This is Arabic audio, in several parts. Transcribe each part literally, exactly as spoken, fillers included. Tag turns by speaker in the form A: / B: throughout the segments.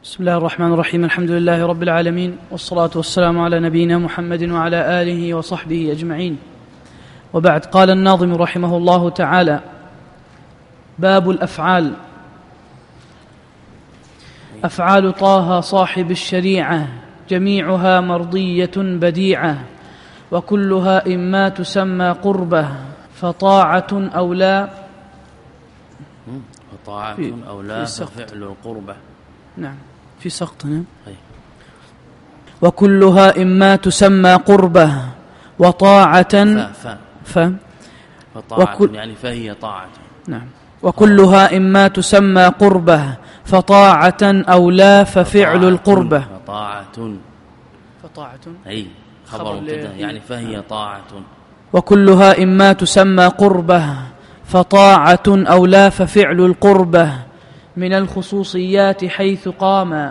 A: بسم الله الرحمن الرحيم. الحمد لله رب العالمين، والصلاة والسلام على نبينا محمد وعلى آله وصحبه أجمعين، وبعد. قال الناظم رحمه الله تعالى: باب الأفعال. أفعال طه صاحب الشريعة جميعها مرضية بديعة، وكلها إما تسمى قربة فطاعة أو لا
B: فطاعة أو لا ففعل القربة.
A: نعم، في سقطنا. وكلها إما تسمى قربة وطاعة
B: ف
A: ف
B: فطاعة وكل يعني فهي طاعة.
A: نعم. وكلها إما تسمى قربة فطاعة أو لا ففعل القربة.
B: فطاعة
A: فطاعة
B: أي خبر مبتدأ يعني فهي طاعة.
A: وكلها إما تسمى قربة فطاعة أو لا ففعل القربة من الخصوصيات حيث قام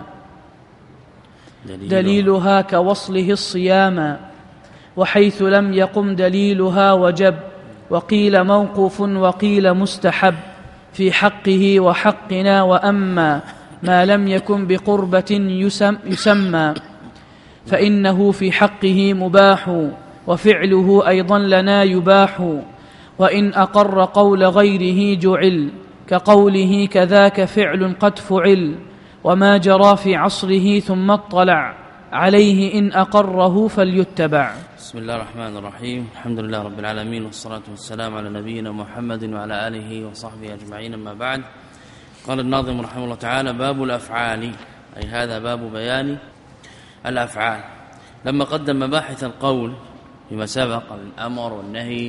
A: دليلها كوصله الصيام، وحيث لم يقم دليلها وجب، وقيل موقوف وقيل مستحب في حقه وحقنا، وأما ما لم يكن بقربة يسم يسمى فإنه في حقه مباح، وفعله أيضا لنا يباح، وإن أقر قول غيره جعل كقوله كذاك فعل قد فعل، وما جرى في عصره ثم اطلع عليه إن أقره فليتبع.
B: بسم الله الرحمن الرحيم. الحمد لله رب العالمين، والصلاة والسلام على نبينا محمد وعلى آله وصحبه أجمعين، أما بعد. قال الناظم رحمه الله تعالى: باب الأفعال، أي هذا باب بيان الأفعال. لما قدم مباحث القول فيما سبق الأمر والنهي،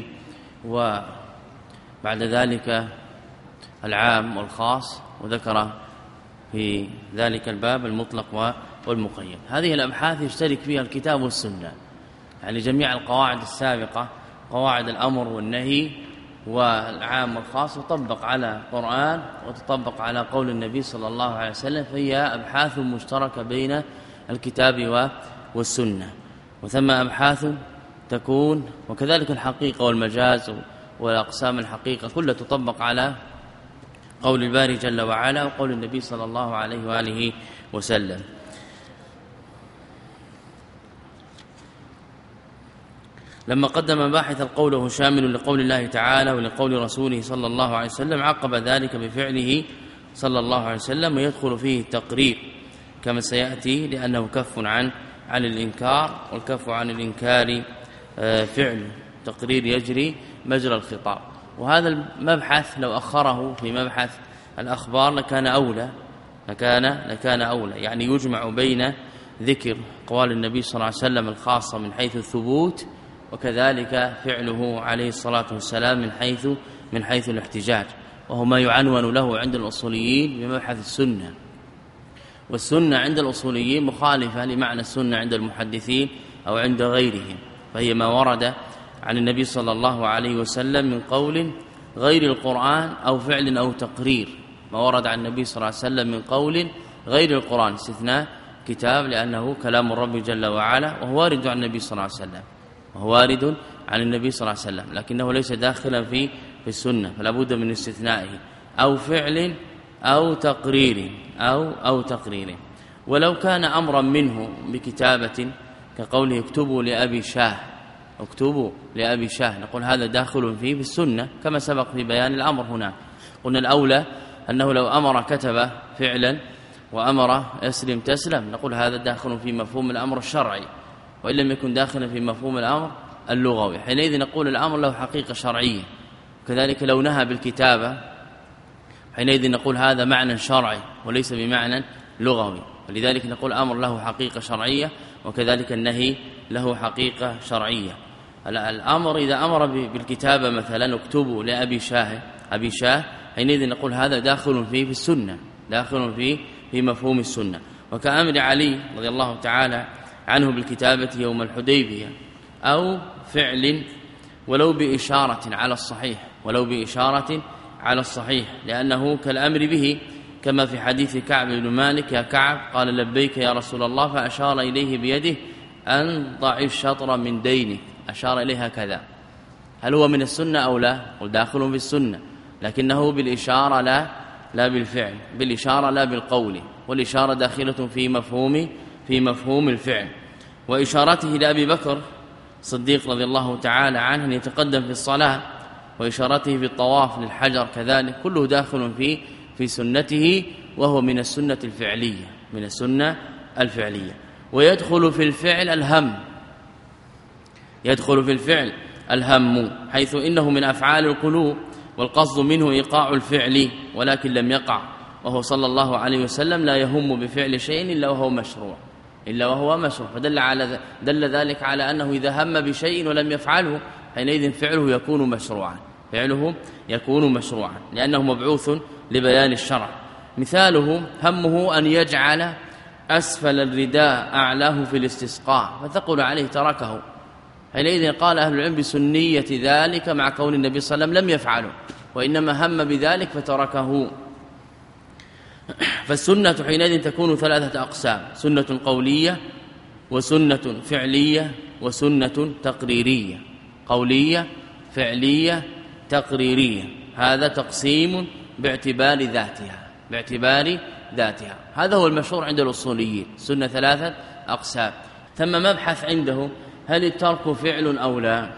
B: وبعد ذلك العام والخاص، وذكر في ذلك الباب المطلق والمقيد. هذه الأبحاث يشترك فيها الكتاب والسنة، يعني جميع القواعد السابقة، قواعد الأمر والنهي والعام والخاص، تطبق على القرآن وتطبق على قول النبي صلى الله عليه وسلم، فهي أبحاث مشتركة بين الكتاب والسنة. وثم أبحاث تكون وكذلك الحقيقة والمجاز والأقسام الحقيقة كلها تطبق على قول الباري جل وعلا وقول النبي صلى الله عليه وآله وسلم. لما قدم باحث القول وهو شامل لقول الله تعالى ولقول رسوله صلى الله عليه وسلم، عقب ذلك بفعله صلى الله عليه وسلم، ويدخل فيه التقرير كما سيأتي، لأنه كف عن عن الإنكار، والكف عن الإنكار فعل تقرير يجري مجرى الخطاب. وهذا المبحث لو أخره في مبحث الأخبار لكان أولى لكان لكان أولى يعني يجمع بين ذكر أقوال النبي صلى الله عليه وسلم الخاصة من حيث الثبوت، وكذلك فعله عليه الصلاة والسلام من حيث من حيث الاحتجاج، وهو ما يعنون له عند الأصوليين بمبحث السنة. والسنة عند الأصوليين مخالفة لمعنى السنة عند المحدثين أو عند غيرهم، فهي ما ورد عن النبي صلى الله عليه وسلم من قول غير القرآن أو فعل أو تقرير، ما ورد عن النبي صلى الله عليه وسلم من قول غير القرآن، استثناء كتاب لأنه كلام الرب جل وعلا، وهو وارد عن النبي صلى الله عليه وسلم وهو وارد عن النبي صلى الله عليه وسلم، لكنه ليس داخلا في في السنة، فلا بد من استثنائه، أو فعل أو تقرير أو أو تقرير. ولو كان أمرا منه بكتابة كقوله اكتبوا لأبي شاه اكتبوا لأبي شاه، نقول هذا داخل فيه بالسنة كما سبق في بيان الأمر. هنا قلنا الأولى أنه لو أمر كتب فعلا وأمر اسلم تسلم، نقول هذا داخل في مفهوم الأمر الشرعي، وإن لم يكن داخلا في مفهوم الأمر اللغوي، حينئذ نقول الأمر له حقيقة شرعية. كذلك لو نهى بالكتابة، حينئذ نقول هذا معنى شرعي وليس بمعنى لغوي، ولذلك نقول الأمر له حقيقة شرعية، وكذلك النهي له حقيقة شرعية. الأمر إذا أمر بالكتابة مثلا اكتبوا لأبي شاه أبي شاه، حينئذ نقول هذا داخل فيه في السنة، داخل فيه في مفهوم السنة. وكأمر علي رضي الله تعالى عنه بالكتابة يوم الحديبية، أو فعل ولو بإشارة على الصحيح ولو بإشارة على الصحيح لأنه كالأمر به، كما في حديث كعب بن مالك: يا كعب، قال لبيك يا رسول الله، فأشار إليه بيده أن ضع الشطر من دينه، أشار إليها كذا. هل هو من السنة أو لا؟ قل داخل في السنة، لكنه بالإشارة لا لا بالفعل، بالإشارة لا بالقول، والإشارة داخلة في مفهوم في مفهوم الفعل. وإشارته لأبي بكر صديق رضي الله تعالى عنه أن يتقدم في الصلاة، وإشارته في الطواف للحجر كذلك، كله داخل في في سنته، وهو من السنة الفعلية من السنة الفعلية. ويدخل في الفعل الهم يدخل في الفعل الهم حيث إنه من أفعال القلوب، والقصد منه إيقاع الفعل ولكن لم يقع، وهو صلى الله عليه وسلم لا يهم بفعل شيء إلا وهو مشروع إلا وهو مشروع فدل على دل ذلك على أنه إذا هم بشيء ولم يفعله حينئذ فعله يكون مشروعا فعله يكون مشروعا لأنه مبعوث لبيان الشرع. مثاله همه أن يجعل أسفل الرداء أعلاه في الاستسقاء فثقل عليه تركه، حينئذ قال أهل العلم بسنية ذلك مع كون النبي صلى الله عليه وسلم لم يفعله وإنما هم بذلك فتركه. فالسنة حينئذ تكون ثلاثة أقسام: سنة قولية وسنة فعلية وسنة تقريرية. قولية فعلية تقريرية، هذا تقسيم باعتبار ذاتها باعتبار ذاتها هذا هو المشهور عند الأصوليين. سنة ثلاثة أقسام. ثم مبحث عنده: هل الترك فعل أو لا؟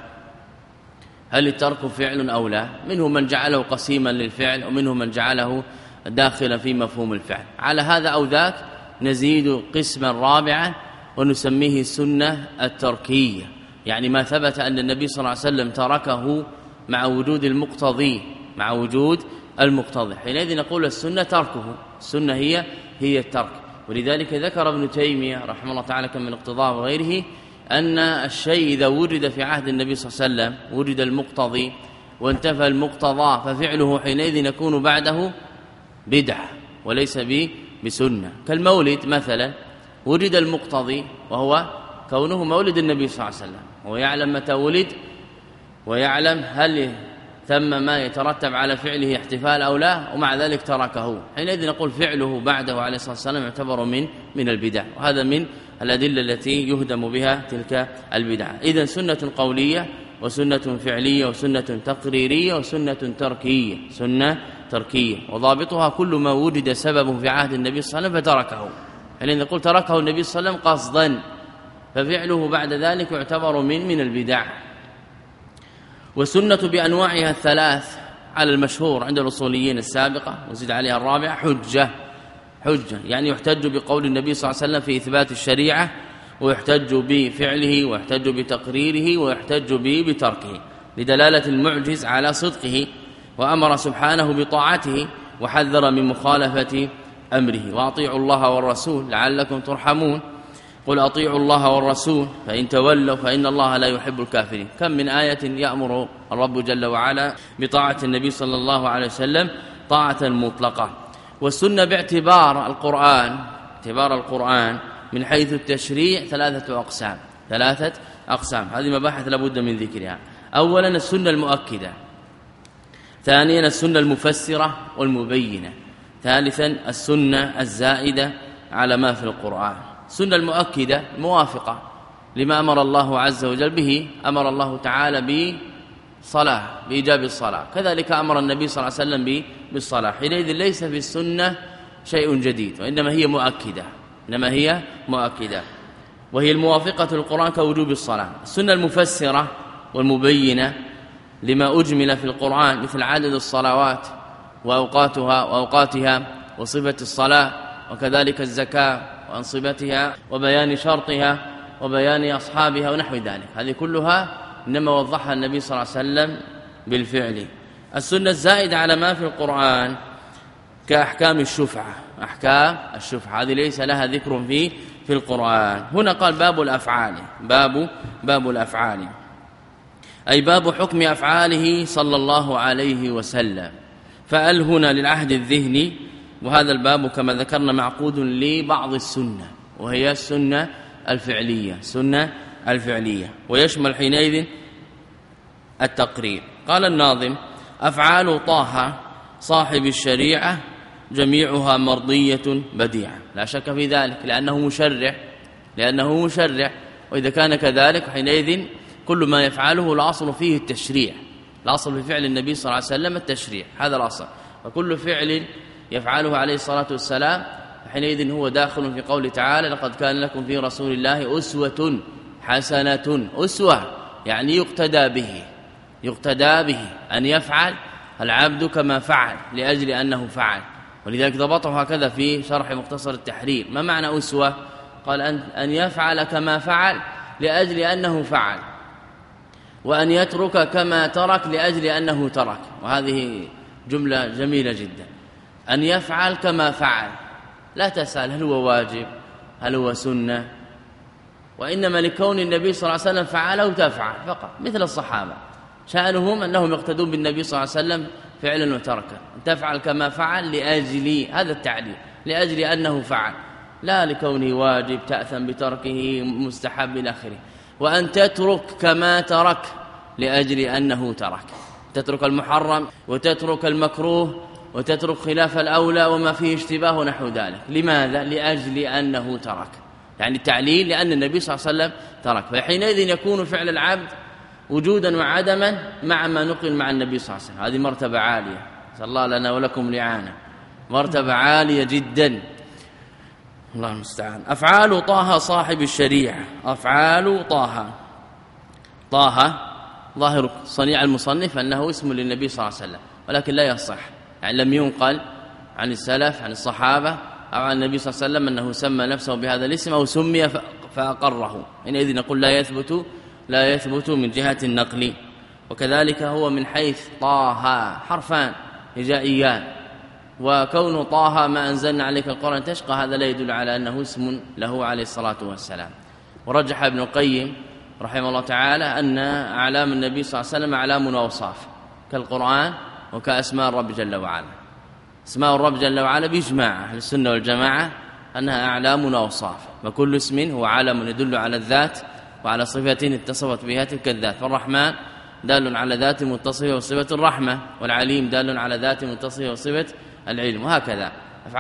B: هل الترك فعل أو لا؟ منهم من جعله قسيما للفعل ومنهم من جعله داخلا في مفهوم الفعل. على هذا أو ذاك نزيد قسما رابعا ونسميه السنة التركية، يعني ما ثبت أن النبي صلى الله عليه وسلم تركه مع وجود المقتضي مع وجود المقتضي حينئذ نقول السنة تركه. السنة هي هي الترك. ولذلك ذكر ابن تيمية رحمه الله تعالى كم من اقتضاء وغيره أن الشيء إذا وجد في عهد النبي صلى الله عليه وسلم وجد المقتضي وانتفى المقتضى ففعله حينئذ يكون بعده بدعة وليس بسنة. كالمولد مثلا وجد المقتضي وهو كونه مولد النبي صلى الله عليه وسلم، ويعلم متى ولد ويعلم هل ثم ما يترتب على فعله احتفال أو لا، ومع ذلك تركه، حينئذ نقول فعله بعده عليه الصلاة والسلام يعتبر من من البدع، وهذا من الأدلة التي يهدم بها تلك البدع. إذن سنة قولية وسنة فعلية وسنة تقريرية وسنة تركية سنة تركية وضابطها كل ما وجد سببه في عهد النبي صلى الله عليه وسلم فتركه، حينئذ نقول تركه النبي صلى الله عليه وسلم قصدا ففعله بعد ذلك يعتبر من من البدع. والسنة بأنواعها الثلاث على المشهور عند الأصوليين السابقة وزيد عليها الرابعة حجة حجة يعني يحتج بقول النبي صلى الله عليه وسلم في إثبات الشريعة، ويحتج بفعله ويحتج بتقريره ويحتج به بتركه لدلالة المعجز على صدقه، وأمر سبحانه بطاعته وحذر من مخالفة أمره. وأطيعوا الله والرسول لعلكم ترحمون، قل أطيعوا الله والرسول فإن تولوا فإن الله لا يحب الكافرين. كم من آية يأمر الرب جل وعلا بطاعة النبي صلى الله عليه وسلم طاعة مطلقة. والسنة باعتبار القرآن اعتبار القرآن من حيث التشريع ثلاثة أقسام ثلاثة أقسام هذه مباحث لابد من ذكرها. أولا السنة المؤكدة، ثانيا السنة المفسرة والمبينة، ثالثا السنة الزائدة على ما في القرآن. السنة المؤكدة موافقة لما أمر الله عز وجل به، أمر الله تعالى بصلاة بإيجاب الصلاة، كذلك أمر النبي صلى الله عليه وسلم بالصلاة، حينئذ ليس في السنة شيء جديد وإنما هي مؤكدة إنما هي مؤكدة وهي الموافقة للقرآن كوجوب الصلاة. السنة المفسرة والمبينة لما أجمل في القرآن مثل عدد الصلوات وأوقاتها وأوقاتها وصفة الصلاة وكذلك الزكاة وأنصبتها وبيان شرطها وبيان أصحابها ونحو ذلك، هذه كلها إنما وضحها النبي صلى الله عليه وسلم بالفعل. السنة الزائدة على ما في القرآن كأحكام الشفعة أحكام الشفعة هذه ليس لها ذكر في في القرآن. هنا قال باب الأفعال باب باب الأفعال أي باب حكم أفعاله صلى الله عليه وسلم. فأل هنا للعهد الذهني، وهذا الباب كما ذكرنا معقود لبعض السنة وهي السنة الفعلية سنة الفعلية ويشمل حينئذ التقرير. قال الناظم: أفعال طه صاحب الشريعة جميعها مرضية بديعة. لا شك في ذلك لأنه مشرع لأنه مشرع وإذا كان كذلك حينئذ كل ما يفعله الأصل فيه التشريع، الأصل في فعل النبي صلى الله عليه وسلم التشريع، هذا الأصل، وكل فعل يفعله عليه الصلاة والسلام حينئذ هو داخل في قوله تعالى لقد كان لكم في رسول الله أسوة حسنة. أسوة يعني يقتدى به، يقتدى به أن يفعل العبد كما فعل لأجل أنه فعل. ولذلك ضبطه هكذا في شرح مختصر التحرير. ما معنى أسوة؟ قال أن يفعل كما فعل لأجل أنه فعل، وأن يترك كما ترك لأجل أنه ترك. وهذه جملة جميلة جدا. أن يفعل كما فعل، لا تسأل هل هو واجب هل هو سنة، وإنما لكون النبي صلى الله عليه وسلم فعله تفعل فقط، مثل الصحابة شأنهم أنهم يقتدون بالنبي صلى الله عليه وسلم فعلا وتركا. تفعل كما فعل لأجل هذا التعليل، لأجل أنه فعل، لا لكونه واجب تأثم بتركه مستحب إلى آخره. وأن تترك كما ترك لأجل أنه ترك، تترك المحرم وتترك المكروه وتترك خلاف الأولى وما فيه اشتباه ونحو ذلك. لماذا؟ لأجل أنه ترك، يعني التعليل لأن النبي صلى الله عليه وسلم ترك. فحينئذ يكون فعل العبد وجودا وعدما مع ما نقل مع النبي صلى الله عليه وسلم. هذه مرتبة عالية، نسأل الله لنا ولكم لعانة، مرتبة عالية جدا، الله المستعان. أفعال طه صاحب الشريعة. أفعال طه، طه ظاهر صنيع المصنف أنه اسم للنبي صلى الله عليه وسلم، ولكن لا يصح، يعني لم ينقل عن السلف عن الصحابة أو عن النبي صلى الله عليه وسلم أنه سمى نفسه بهذا الاسم أو سمي فأقره. حينئذ نقول لا يثبت لا يثبت من جهة النقل. وكذلك هو من حيث طه حرفان هجائيان، وكون طه ما أنزلنا عليك القرآن تشقى هذا لا يدل على أنه اسم له عليه الصلاة والسلام. ورجح ابن القيم رحمه الله تعالى أن أعلام النبي صلى الله عليه وسلم أعلام وأوصاف كالقرآن وكأسماء الرب جل وعلا. اسماء الرب جل وعلا بإجماع أهل السنة والجماعة أنها أعلام وأوصاف، وكل اسم هو علم يدل على الذات وعلى صفة اتصفت بها تلك الذات. فالرحمن دال على ذات متصفة وصفة الرحمة، والعليم دال على ذات متصفة وصفة العلم، وهكذا.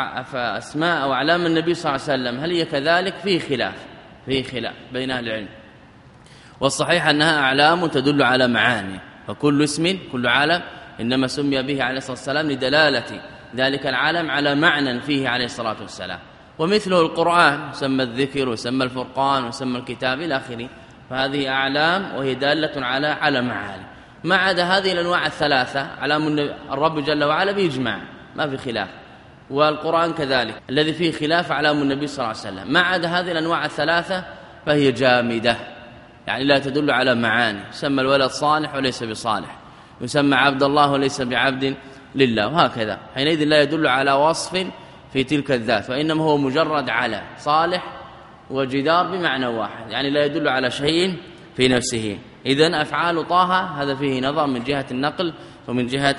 B: فأسماء أو أعلام النبي صلى الله عليه وسلم هل هي كذلك؟ فيه خلاف فيه خلاف بين أهل العلم، والصحيح أنها أعلام تدل على معاني. فكل اسم كل عالم إنما سمي به عليه الصلاة والسلام لدلالة ذلك العالم على معنى فيه عليه الصلاة والسلام. ومثله القرآن سمى الذكر وسمى الفرقان وسمى الكتاب إلى آخره، فهذه أعلام وهي دالة على على معاني. ما عدا هذه الأنواع الثلاثة علام الرب جل وعلا بإجماع ما في خلاف، والقرآن كذلك الذي فيه خلاف علام النبي صلى الله عليه وسلم. ما عدا هذه الأنواع الثلاثة فهي جامدة، يعني لا تدل على معاني. يسمى الولد صالح وليس بصالح، يسمى عبد الله وليس بعبد لله، وهكذا. حينئذ لا يدل على وصف في تلك الذات، وإنما هو مجرد على صالح وجدار بمعنى واحد، يعني لا يدل على شيء في نفسه. إذن أفعال طه هذا فيه نظر من جهة النقل ومن جهة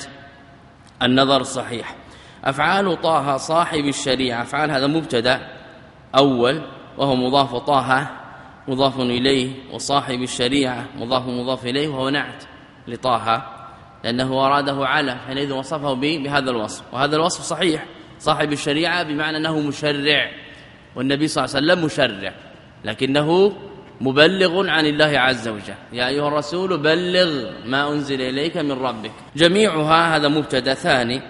B: النظر الصحيح. أفعال طه صاحب الشريعة. أفعال هذا مبتدأ أول وهو مضاف، طه مضاف إليه، وصاحب الشريعة مضاف مضاف إليه، وهو نعت لطه لأنه أراده على، حينئذ وصفه به بهذا الوصف. وهذا الوصف صحيح، صاحب الشريعة بمعنى أنه مشرع، والنبي صلى الله عليه وسلم مشرع، لكنه مبلغ عن الله عز وجل. يا أيها الرسول بلغ ما أنزل إليك من ربك. جميعها هذا مبتدا. ثاني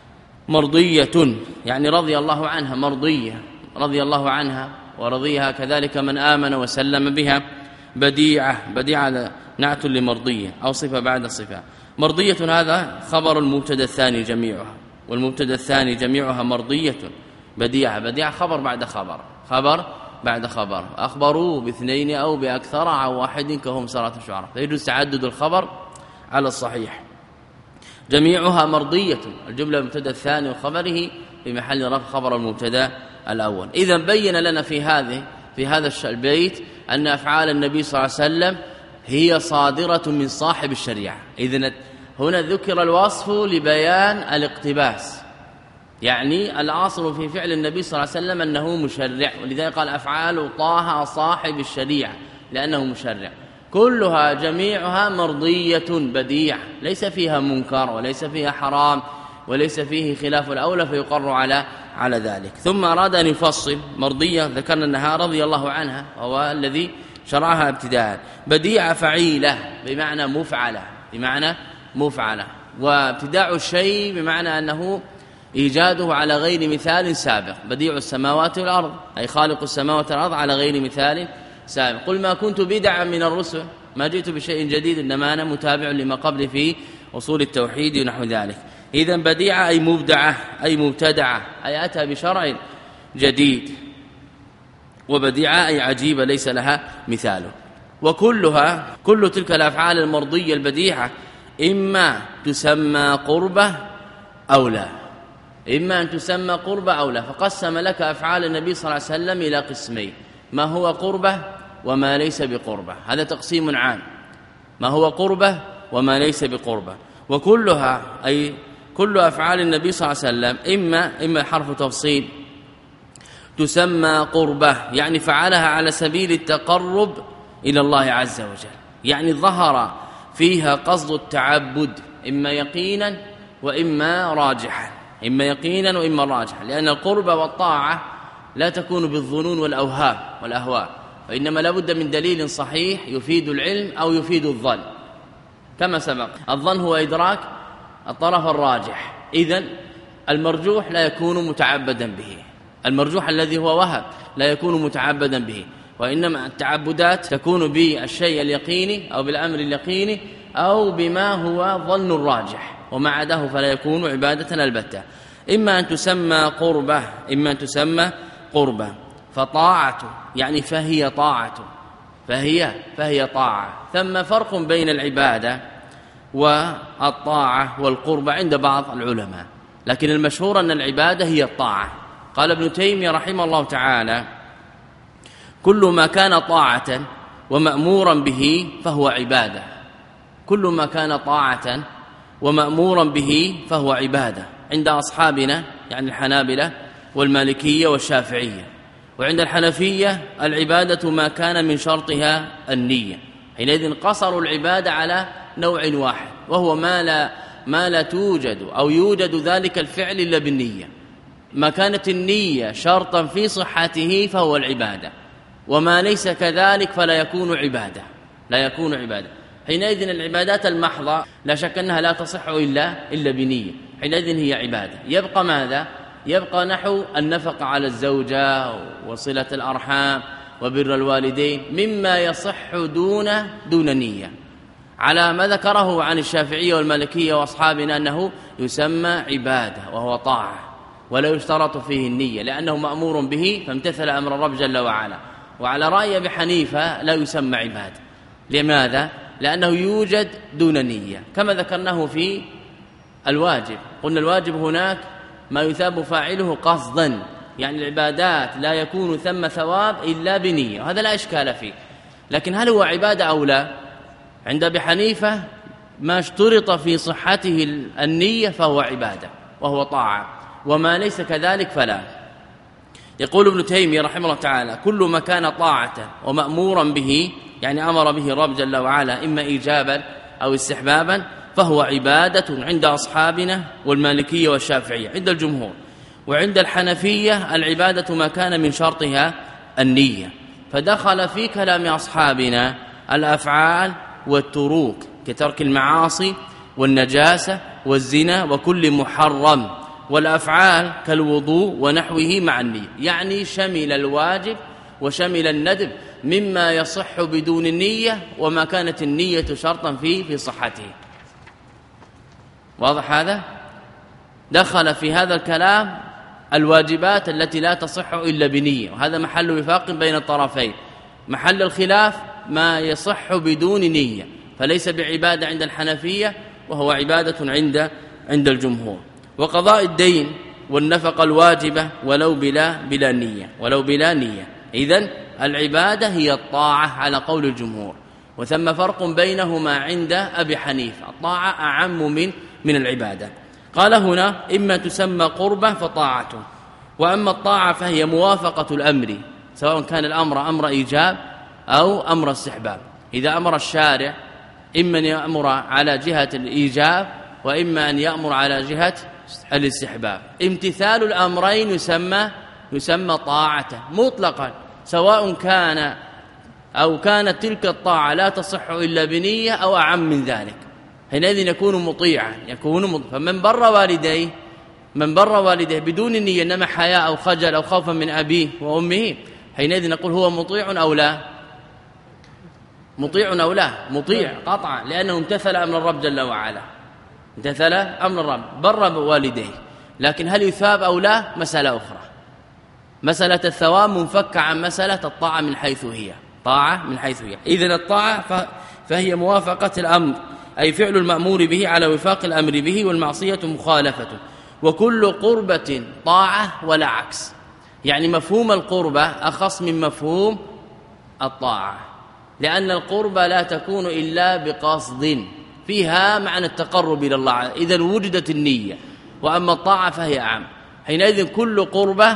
B: مرضية، يعني رضي الله عنها، مرضية رضي الله عنها ورضيها كذلك من آمن وسلم بها. بديعة، بديعة نعت لمرضية أو صفة بعد صفة. مرضية هذا خبر المبتدا الثاني جميعها، والمبتدا الثاني جميعها مرضية. بديعة، بديعة خبر بعد خبر، خبر بعد خبر. أخبروا باثنين أو بأكثر عن واحد كهم سرات الشعراء، فيجوز تعدد الخبر على الصحيح. جميعها مرضية، الجملة المبتدا الثاني وخبره في محل رفع خبر المبتدا الأول. إذا بين لنا في هذه في هذا البيت أن أفعال النبي صلى الله عليه وسلم هي صادرة من صاحب الشريعة. إذن هنا ذكر الوصف لبيان الاقتباس، يعني الأصل في فعل النبي صلى الله عليه وسلم أنه مشرع، ولذلك قال أفعال طه صاحب الشريعة لأنه مشرع. كلها جميعها مرضية بديعة، ليس فيها منكر وليس فيها حرام وليس فيه خلاف الأولى فيقر على على ذلك. ثم أراد أن يفصل مرضية، ذكرنا أنها رضي الله عنها وهو الذي شرعها ابتداء. بديعة فعيلة بمعنى مفعلة، بمعنى مفعلة. وابتداع الشيء بمعنى أنه إيجاده على غير مثال سابق، بديع السماوات والأرض أي خالق السماوات والأرض على غير مثال سابق. قل ما كنت بدعا من الرسل، ما جئت بشيء جديد إنما أنا متابع لما قبل في أصول التوحيد ونحو ذلك. إذن بديعة أي مبدعة أي مبتدعة أي أتى بشرع جديد، وبديعة أي عجيبة ليس لها مثاله. وكلها كل تلك الأفعال المرضية البديعة إما تسمى قربة أو لا، إما أن تسمى قربة أو لا. فقسم لك أفعال النبي صلى الله عليه وسلم إلى قسمين: ما هو قربة وما ليس بقربة، هذا تقسيم عام، ما هو قربة وما ليس بقربة. وكلها أي كل أفعال النبي صلى الله عليه وسلم إما إما حرف تفصيل تسمى قربة، يعني فعلها على سبيل التقرب إلى الله عز وجل، يعني ظهر فيها قصد التعبد إما يقينا وإما راجحا، إما يقينا وإما راجحا، لأن القربة والطاعة لا تكون بالظنون والأوهام والأهواء، وإنما لابد من دليل صحيح يفيد العلم أو يفيد الظن. كما سبق الظن هو إدراك الطرف الراجح، إذن المرجوح لا يكون متعبدا به، المرجوح الذي هو وهم لا يكون متعبدا به، وإنما التعبدات تكون بالشيء اليقيني أو بالأمر اليقيني أو بما هو ظن الراجح، وما عداه فلا يكون عبادة البتة. إما أن تسمى قربة إما أن تسمى قربة. فطاعة يعني فهي طاعة، فهي فهي طاعة. ثم فرق بين العبادة والطاعة والقربة عند بعض العلماء، لكن المشهور أن العبادة هي الطاعة. قال ابن تيمية رحمه الله تعالى: كل ما كان طاعة ومأمورا به فهو عبادة، كل ما كان طاعة ومأمورا به فهو عبادة عند أصحابنا يعني الحنابلة والمالكية والشافعية. وعند الحنفية العبادة ما كان من شرطها النية، حينئذ قصروا العبادة على نوع واحد، وهو ما لا ما لا توجد أو يوجد ذلك الفعل إلا بالنية. ما كانت النية شرطا في صحته فهو العبادة، وما ليس كذلك فلا يكون عبادة، لا يكون عبادة. حينئذ العبادات المحضة لا شك أنها لا تصح إلا إلا بنية، حينئذ هي عبادة. يبقى ماذا؟ يبقى نحو النفقة على الزوجة وصلة الأرحام وبر الوالدين مما يصح دون دون نية، على ما ذكره عن الشافعية والمالكية وأصحابنا أنه يسمى عبادة وهو طاعة ولا يشترط فيه النية، لأنه مأمور به فامتثل أمر الرب جل وعلا. وعلى رأي أبي حنيفة لا يسمى عبادة. لماذا؟ لأنه يوجد دون نية، كما ذكرناه في الواجب. قلنا الواجب هناك ما يثاب فاعله قصدا، يعني العبادات لا يكون ثم ثواب إلا بنية، وهذا لا إشكال فيه. لكن هل هو عبادة أو لا؟ عند أبي حنيفة ما اشترط في صحته النية فهو عبادة وهو طاعة، وما ليس كذلك فلا. يقول ابن تيمية رحمه الله تعالى: كل ما كان طاعة ومأمورا به، يعني أمر به الرب جل وعلا إما إيجابا أو استحبابا، فهو عبادة عند أصحابنا والمالكية والشافعية عند الجمهور. وعند الحنفية العبادة ما كان من شرطها النية، فدخل في كلام أصحابنا الأفعال والتروك كترك المعاصي والنجاسة والزنا وكل محرم، والأفعال كالوضوء ونحوه مع النية، يعني شمل الواجب وشمل الندب مما يصح بدون النية وما كانت النية شرطا فيه في صحته. واضح هذا؟ دخل في هذا الكلام الواجبات التي لا تصح إلا بنية، وهذا محل وفاق بين الطرفين. محل الخلاف ما يصح بدون نية فليس بعبادة عند الحنفية، وهو عبادة عند عند الجمهور. وقضاء الدين والنفقة الواجبة ولو بلا بلا نية ولو بلا نية إذن العبادة هي الطاعة على قول الجمهور، وثم فرق بينهما عند أبي حنيفة، الطاعة أعم من من العبادة. قال هنا: إما تسمى قربة فطاعته، وأما الطاعة فهي موافقة الأمر، سواء كان الأمر أمر إيجاب أو أمر استحباب. إذا أمر الشارع إما أن يأمر على جهة الإيجاب وإما أن يأمر على جهة الاستحباب. امتثال الأمرين يسمى يسمى طاعة مطلقا، سواء كان أو كانت تلك الطاعة لا تصح إلا بنية أو أعم من ذلك، حينئذ يكون مطيعا يكون مطيعا. فمن بر والديه من بر والديه بدون النية إنما حياء أو خجل أو خوفا من أبيه وأمه حينئذ نقول هو مطيع أو لا؟ مطيع أو لا؟ مطيع قطعا، لأنه امتثل أمر الرب جل وعلا، امتثل أمر الرب، بر والديه. لكن هل يثاب أو لا؟ مسألة أخرى. مسألة الثواب منفكة عن مسألة الطاعة من حيث هي، طاعة من حيث هي. إذن الطاعة فهي موافقة الأمر، أي فعل المأمور به على وفاق الأمر به، والمعصية مخالفته. وكل قربة طاعة ولا عكس، يعني مفهوم القربة أخص من مفهوم الطاعة، لأن القربة لا تكون إلا بقصد فيها معنى التقرب إلى الله، إذا وجدت النية. وأما الطاعة فهي أعم. حينئذ كل قربة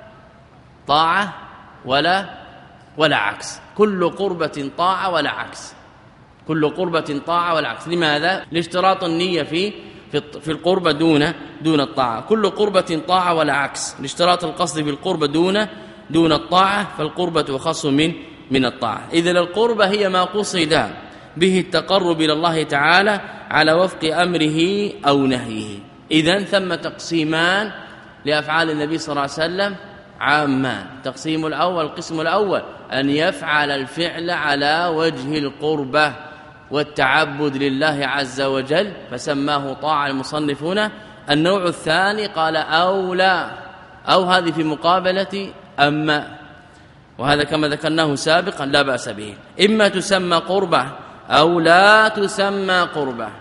B: طاعة ولا ولا عكس، كل قربة طاعة ولا عكس، كل قربة طاعة ولا عكس. لماذا؟ لاشتراط النية في في القربة دون دون الطاعة. كل قربة طاعة ولا عكس، لاشتراط القصد بالقربة دون دون الطاعة، فالقربة أخص من من الطاعة. إذن القربة هي ما قصد به التقرب إلى الله تعالى على وفق أمره أو نهيه. إذن ثم تقسيمان لأفعال النبي صلى الله عليه وسلم عامان. تقسيم الأول، القسم الأول أن يفعل الفعل على وجه القربة والتعبد لله عز وجل، فسماه طاعة المصنفون. النوع الثاني قال أو لا، أو هذه في مقابلة أما، وهذا كما ذكرناه سابقا لا بأس به. إما تسمى قربة أو لا تسمى قربة،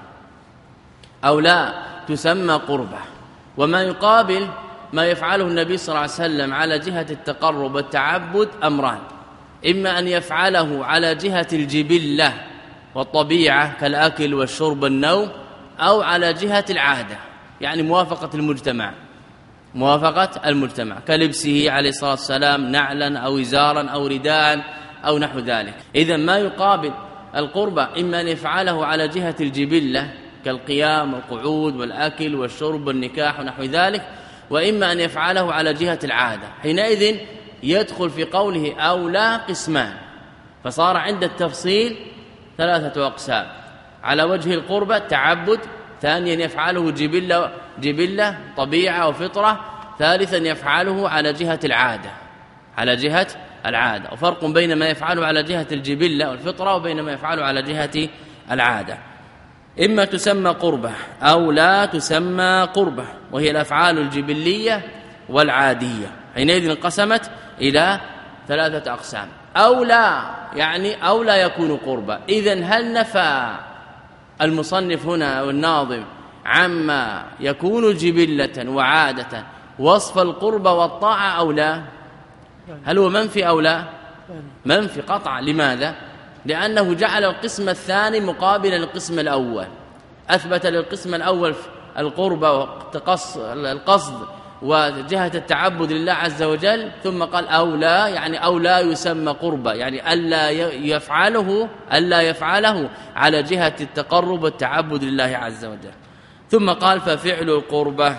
B: أو لا تسمى قربة. وما يقابل ما يفعله النبي صلى الله عليه وسلم على جهة التقرب والتعبد أمران: إما أن يفعله على جهة الجبلة والطبيعة كالأكل والشرب والنوم، أو على جهة العادة، يعني موافقة المجتمع، موافقة المجتمع كلبسه عليه الصلاة والسلام نعلا أو إزارا أو رداء أو نحو ذلك. إذن ما يقابل القربة إما أن يفعله على جهة الجبلة كالقيام والقعود والأكل والشرب والنكاح ونحو ذلك، وإما أن يفعله على جهة العادة. حينئذ يدخل في قوله أو لا قسمان، فصار عند التفصيل ثلاثة أقسام: على وجه القربة تعبد، ثانيا يفعله جبلة جبلة طبيعة وفطرة، ثالثا يفعله على جهة العادة، على جهة العادة. وفرق بين ما يفعله على جهة الجبلة والفطرة وبين ما يفعله على جهة العادة. إما تسمى قربة أو لا تسمى قربة، وهي الأفعال الجبلية والعادية. حينئذ انقسمت إلى ثلاثة أقسام: أو لا، يعني أو لا يكون قربة. إذن هل نفى المصنف هنا والناظم عما يكون جبلة وعادة وصف القربة والطاعة أو لا؟ هل هو منفي أو لا؟ منفي قطعا. لماذا؟ لأنه جعل القسم الثاني مقابلا للقسم الأول، أثبت للقسم الأول القربة والقصد وجهة التعبد لله عز وجل، ثم قال أو لا، يعني أو لا يسمى قربة، يعني ألا يفعله ألا يفعله على جهة التقرب والتعبد لله عز وجل. ثم قال ففعل القربة،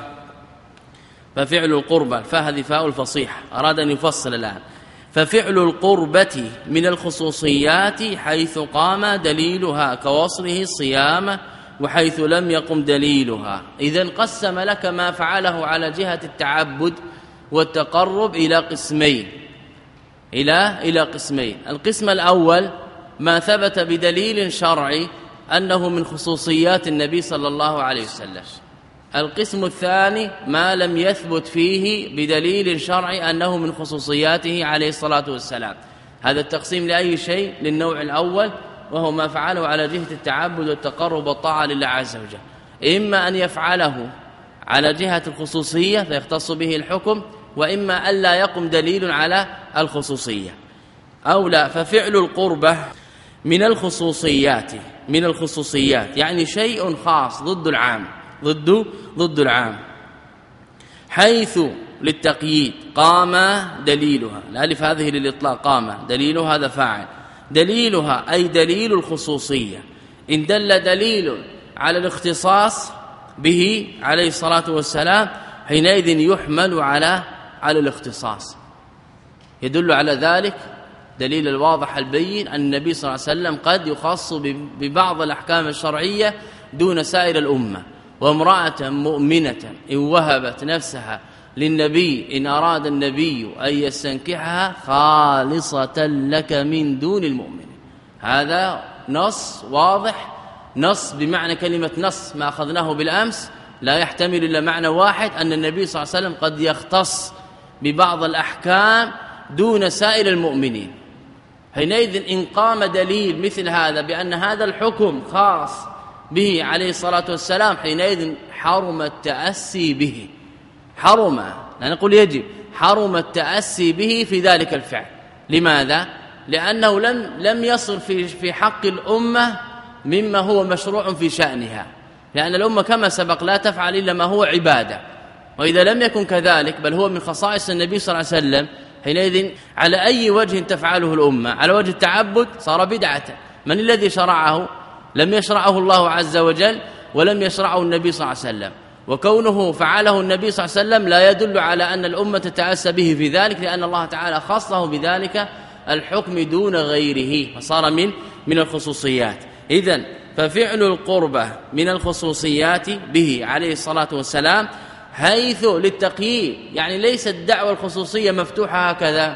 B: ففعل القربة، فهذه فاء الفصيحة، أراد أن يفصل الآن. ففعل القربة من الخصوصيات حيث قام دليلها كوصله الصيام، وحيث لم يقم دليلها. إذن قسم لك ما فعله على جهة التعبد والتقرب إلى قسمين، إلى إلى قسمين. القسم الأول ما ثبت بدليل شرعي أنه من خصوصيات النبي صلى الله عليه وسلم. القسم الثاني ما لم يثبت فيه بدليل شرعي أنه من خصوصياته عليه الصلاة والسلام. هذا التقسيم لأي شيء؟ للنوع الأول، وهو ما فعله على جهة التعبد والتقرب والطاعة لله عز وجل. إما أن يفعله على جهة الخصوصية فيختص به الحكم، وإما ألا يقم دليل على الخصوصية أو لا. ففعل القربة من الخصوصيات، من الخصوصيات يعني شيء خاص ضد العام، ضد ضد العام، حيث للتقييد قام دليلها. الألف هذه للإطلاق، قام دليلها هذا فاعل، دليلها أي دليل الخصوصية. إن دل دليل على الاختصاص به عليه الصلاة والسلام حينئذ يحمل على على الاختصاص. يدل على ذلك دليل الواضح البين أن النبي صلى الله عليه وسلم قد يخص ببعض الأحكام الشرعية دون سائر الأمة، وامرأة مؤمنة إن وهبت نفسها للنبي إن أراد النبي أن يستنكحها خالصة لك من دون المؤمنين. هذا نص واضح، نص بمعنى كلمة نص ما أخذناه بالأمس لا يحتمل إلا معنى واحد، أن النبي صلى الله عليه وسلم قد يختص ببعض الأحكام دون سائر المؤمنين. حينئذ إن قام دليل مثل هذا بأن هذا الحكم خاص به عليه الصلاة والسلام، حينئذ حرم التأسي به، حرم، لا نقول يجب، حرم التأسي به في ذلك الفعل. لماذا؟ لأنه لم لم يصل في في حق الأمة مما هو مشروع في شأنها، لأن الأمة كما سبق لا تفعل إلا ما هو عبادة، وإذا لم يكن كذلك بل هو من خصائص النبي صلى الله عليه وسلم، حينئذ على أي وجه تفعله الأمة؟ على وجه التعبد صار بدعة. من الذي شرعه؟ لم يشرعه الله عز وجل ولم يشرعه النبي صلى الله عليه وسلم، وكونه فعله النبي صلى الله عليه وسلم لا يدل على أن الأمة تتأسى به في ذلك، لأن الله تعالى خصه بذلك الحكم دون غيره، فصار من من الخصوصيات. إذن ففعل القربة من الخصوصيات به عليه الصلاة والسلام حيث للتقييد، يعني ليست الدعوة الخصوصية مفتوحة هكذا،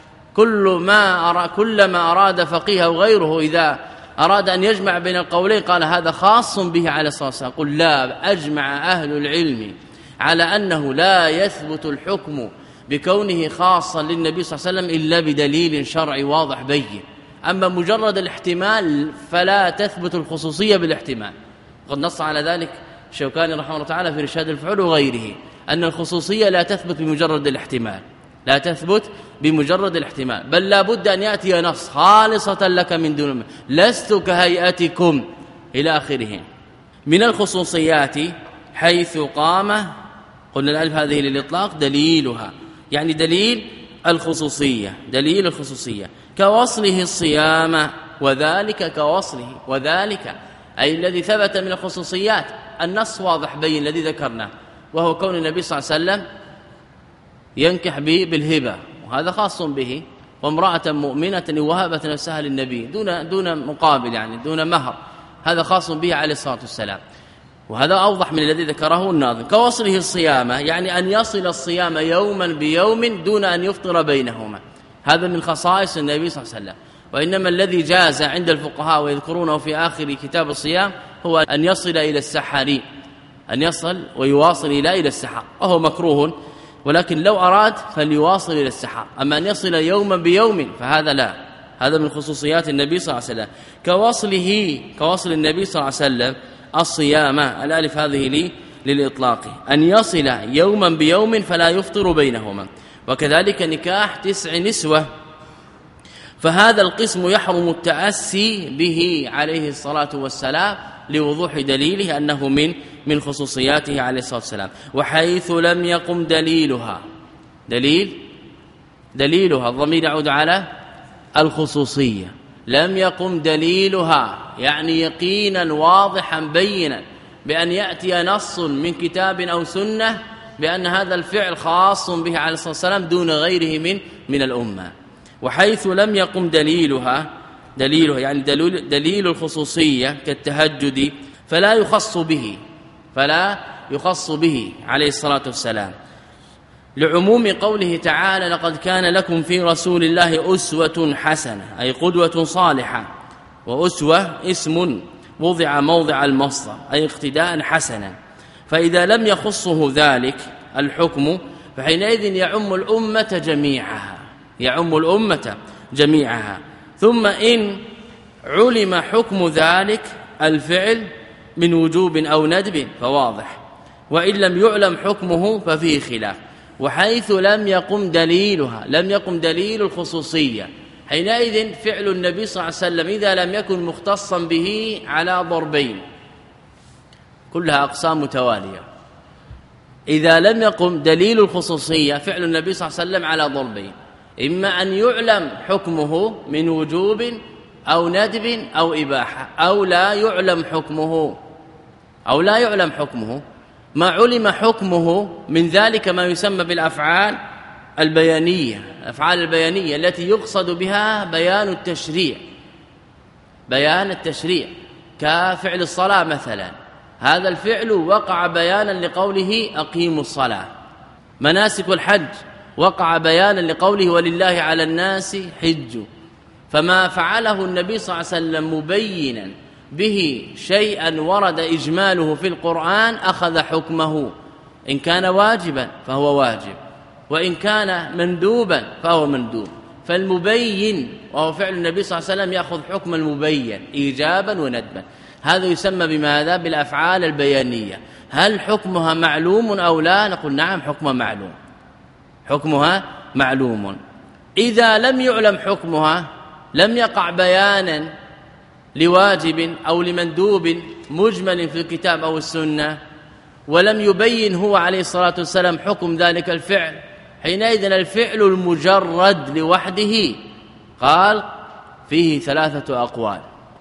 B: كل ما أرى كل ما أراد فقيه أو غيره إذا أراد أن يجمع بين القولين قال هذا خاص به عليه الصلاة والسلام. قل لا، أجمع أهل العلم على أنه لا يثبت الحكم بكونه خاصا للنبي صلى الله عليه وسلم إلا بدليل شرعي واضح بين. أما مجرد الاحتمال فلا تثبت الخصوصية بالاحتمال، قد نص على ذلك الشوكاني رحمه الله تعالى في رشاد الفعل وغيره، أن الخصوصية لا تثبت بمجرد الاحتمال، لا تثبت بمجرد الاحتمال، بل لا بد أن يأتي نص خالصة لك من دون لست كهيئتكم إلى آخره. من الخصوصيات حيث قام، قلنا الألف هذه للإطلاق دليلها، يعني دليل الخصوصية، دليل الخصوصية كوصله الصيام، وذلك كوصله، وذلك أي الذي ثبت من الخصوصيات النص واضح بين الذي ذكرناه، وهو كون النبي صلى الله عليه وسلم ينكح به بالهبة، وهذا خاص به، وامرأة مؤمنة وهبت نفسها للنبي دون دون مقابل، يعني دون مهر، هذا خاص به عليه الصلاة والسلام، وهذا أوضح من الذي ذكره الناظم. كوصله الصيام يعني أن يصل الصيام يوما بيوم دون أن يفطر بينهما، هذا من خصائص النبي صلى الله عليه وسلم. وإنما الذي جاز عند الفقهاء ويذكرونه في آخر كتاب الصيام هو أن يصل إلى السحر، أن يصل ويواصل إلى إلى السحر، وهو مكروه، ولكن لو أراد فليواصل إلى السحر. أما أن يصل يوما بيوم فهذا لا، هذا من خصوصيات النبي صلى الله عليه وسلم. كوصله، كوصل النبي صلى الله عليه وسلم الصيام، الألف هذه لي للإطلاق، أن يصل يوما بيوم فلا يفطر بينهما. وكذلك نكاح تسع نسوة، فهذا القسم يحرم التأسي به عليه الصلاة والسلام لوضوح دليله أنه من من خصوصياته عليه الصلاة والسلام. وحيث لم يقم دليلها، دليل دليلها الضمير يعود على الخصوصية، لم يقم دليلها يعني يقينا واضحا بينا بأن يأتي نص من كتاب أو سنة بأن هذا الفعل خاص به عليه الصلاة والسلام دون غيره من من الأمة. وحيث لم يقم دليلها، دليلها يعني دليل, دليل الخصوصية كالتهجد فلا يخص به، فلا يخص به عليه الصلاة والسلام، لعموم قوله تعالى لقد كان لكم في رسول الله أسوة حسنة، أي قدوة صالحة، وأسوة اسم وضع موضع المصدر أي اقتداء حسنا. فإذا لم يخصه ذلك الحكم فحينئذ يعم الأمة جميعها، يعم الأمة جميعها. ثم إن علم حكم ذلك الفعل من وجوب أو ندب فواضح، وإن لم يعلم حكمه ففيه خلاف. وحيث لم يقم دليلها، لم يقم دليل الخصوصية، حينئذ فعل النبي صلى الله عليه وسلم إذا لم يكن مختصا به على ضربين، كلها أقسام متوالية. إذا لم يقم دليل الخصوصية فعل النبي صلى الله عليه وسلم على ضربين، إما أن يعلم حكمه من وجوب أو ندب أو إباحة، أو لا يعلم حكمه، أو لا يعلم حكمه. ما علم حكمه من ذلك ما يسمى بالأفعال البيانية، الأفعال البيانية التي يقصد بها بيان التشريع، بيان التشريع كفعل الصلاة مثلا، هذا الفعل وقع بيانا لقوله أقيموا الصلاة. مناسك الحج وقع بيانا لقوله ولله على الناس حج. فما فعله النبي صلى الله عليه وسلم مبينا به شيئا ورد إجماله في القرآن أخذ حكمه، إن كان واجبا فهو واجب، وإن كان مندوبا فهو مندوب. فالمبين وهو فعل النبي صلى الله عليه وسلم يأخذ حكم المبين إيجابا وندبا. هذا يسمى بماذا؟ بالأفعال البيانية. هل حكمها معلوم أو لا؟ نقول نعم حكمها معلوم، حكمها معلوم. إذا لم يعلم حكمها لم يقع بيانا لواجب أو لمندوب مجمل في الكتاب أو السنة، ولم يبين هو عليه الصلاة والسلام حكم ذلك الفعل، حينئذ الفعل المجرد لوحده قال فيه ثلاثة أقوال،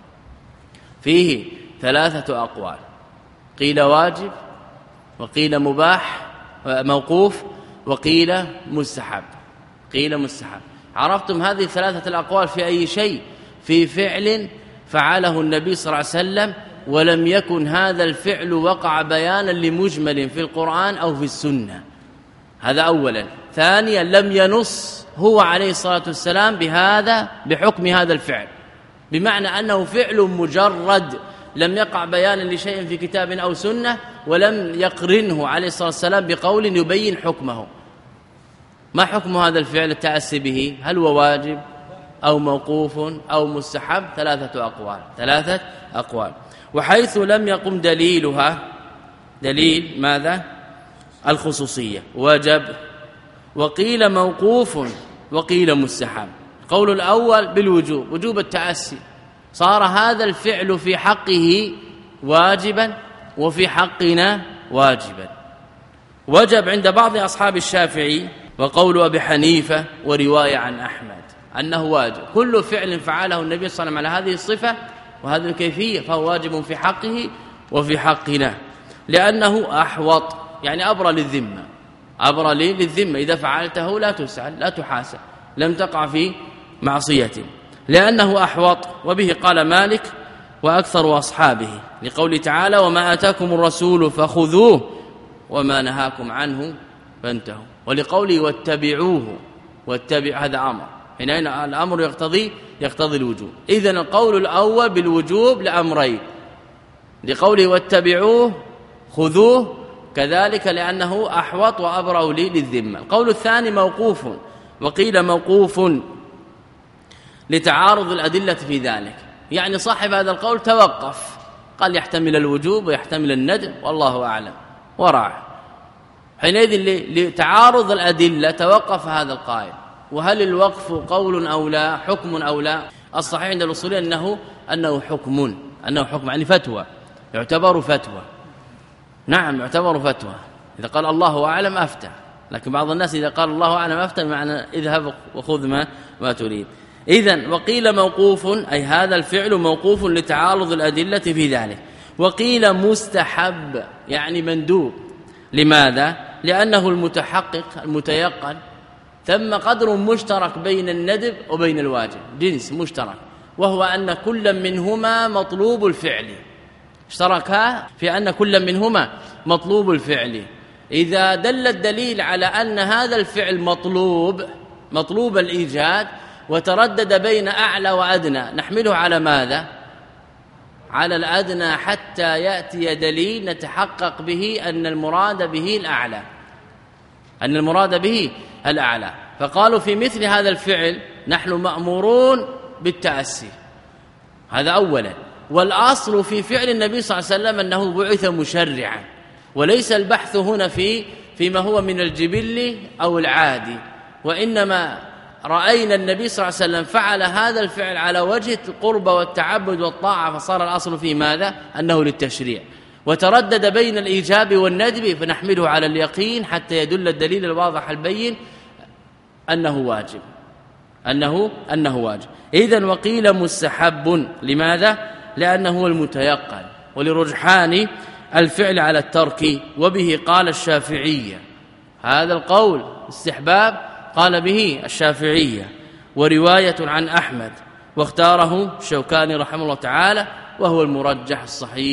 B: فيه ثلاثة أقوال، قيل واجب، وقيل مباح موقوف، وقيل مستحب. قيل مستحب. عرفتم هذه الثلاثة الأقوال في أي شيء؟ في فعل فعله النبي صلى الله عليه وسلم ولم يكن هذا الفعل وقع بيانا لمجمل في القرآن أو في السنة، هذا أولا. ثانيا لم ينص هو عليه الصلاة والسلام بهذا بحكم هذا الفعل، بمعنى أنه فعل مجرد لم يقع بيانا لشيء في كتاب أو سنة، ولم يقرنه عليه الصلاة والسلام بقول يبين حكمه. ما حكم هذا الفعل التأسي به؟ هل هو واجب أو موقوف أو مستحب؟ ثلاثة أقوال، ثلاثة أقوال. وحيث لم يقم دليلها، دليل ماذا؟ الخصوصية، وجب، وقيل موقوف، وقيل مستحب. القول الأول بالوجوب، وجوب التأسي، صار هذا الفعل في حقه واجبا وفي حقنا واجبا. وجب عند بعض أصحاب الشافعي وقول أبي حنيفة ورواية عن أحمد أنه واجب. كل فعل فعله النبي صلى الله عليه وسلم على هذه الصفة وهذه الكيفية فهو واجب في حقه وفي حقنا، لأنه أحوط، يعني أبرى للذمة، أبرى للذمة. إذا فعلته لا تسأل لا تحاسب، لم تقع في معصية، لأنه أحوط. وبه قال مالك وأكثر أصحابه، لقوله تعالى وما آتاكم الرسول فخذوه وما نهاكم عنه فانتهوا، ولقوله واتبعوه، واتبع هذا أمر، هنا الأمر يقتضي يقتضي الوجوب. إذن القول الأول بالوجوب لأمرين، لقوله واتبعوه خذوه، كذلك لأنه أحوط وأبرأ لي للذمة. القول الثاني موقوف، وقيل موقوف لتعارض الأدلة في ذلك، يعني صاحب هذا القول توقف، قال يحتمل الوجوب ويحتمل الندب والله أعلم ورع، حينئذ لتعارض الأدلة توقف هذا القائل. وهل الوقف قول أو لا، حكم أو لا؟ الصحيح عند الأصوليين أنه أنه حكم، أنه حكم يعني فتوى، يعتبر فتوى. نعم يعتبر فتوى، إذا قال الله أعلم أفتى، لكن بعض الناس إذا قال الله أعلم أفتى بمعنى اذهب وخذ ما ما تريد. إذن وقيل موقوف، أي هذا الفعل موقوف لتعارض الأدلة في ذلك. وقيل مستحب، يعني مندوب. لماذا؟ لأنه المتحقق المتيقن، ثم قدر مشترك بين الندب وبين الواجب، جنس مشترك، وهو أن كل منهما مطلوب الفعل، اشتركا في أن كل منهما مطلوب الفعل. إذا دل الدليل على أن هذا الفعل مطلوب مطلوب الإيجاد وتردد بين أعلى وأدنى، نحمله على ماذا؟ على الأدنى حتى يأتي دليل نتحقق به أن المراد به الأعلى، أن المراد به الأعلى. فقالوا في مثل هذا الفعل نحن مأمورون بالتأسي، هذا أولا. والأصل في فعل النبي صلى الله عليه وسلم أنه بعث مشرعا، وليس البحث هنا في فيما هو من الجبل أو العادي، وإنما رأينا النبي صلى الله عليه وسلم فعل هذا الفعل على وجه القرب والتعبد والطاعة، فصار الأصل فيه ماذا؟ أنه للتشريع. وتردد بين الإيجاب والندب فنحمله على اليقين حتى يدل الدليل الواضح البين أنه واجب، أنه أنه واجب. إذن وقيل مستحب، لماذا؟ لأنه هو المتيقن، ولرجحان الفعل على الترك. وبه قال الشافعية، هذا القول استحباب قال به الشافعية، ورواية عن أحمد، واختاره الشوكاني رحمه الله تعالى، وهو المرجح الصحيح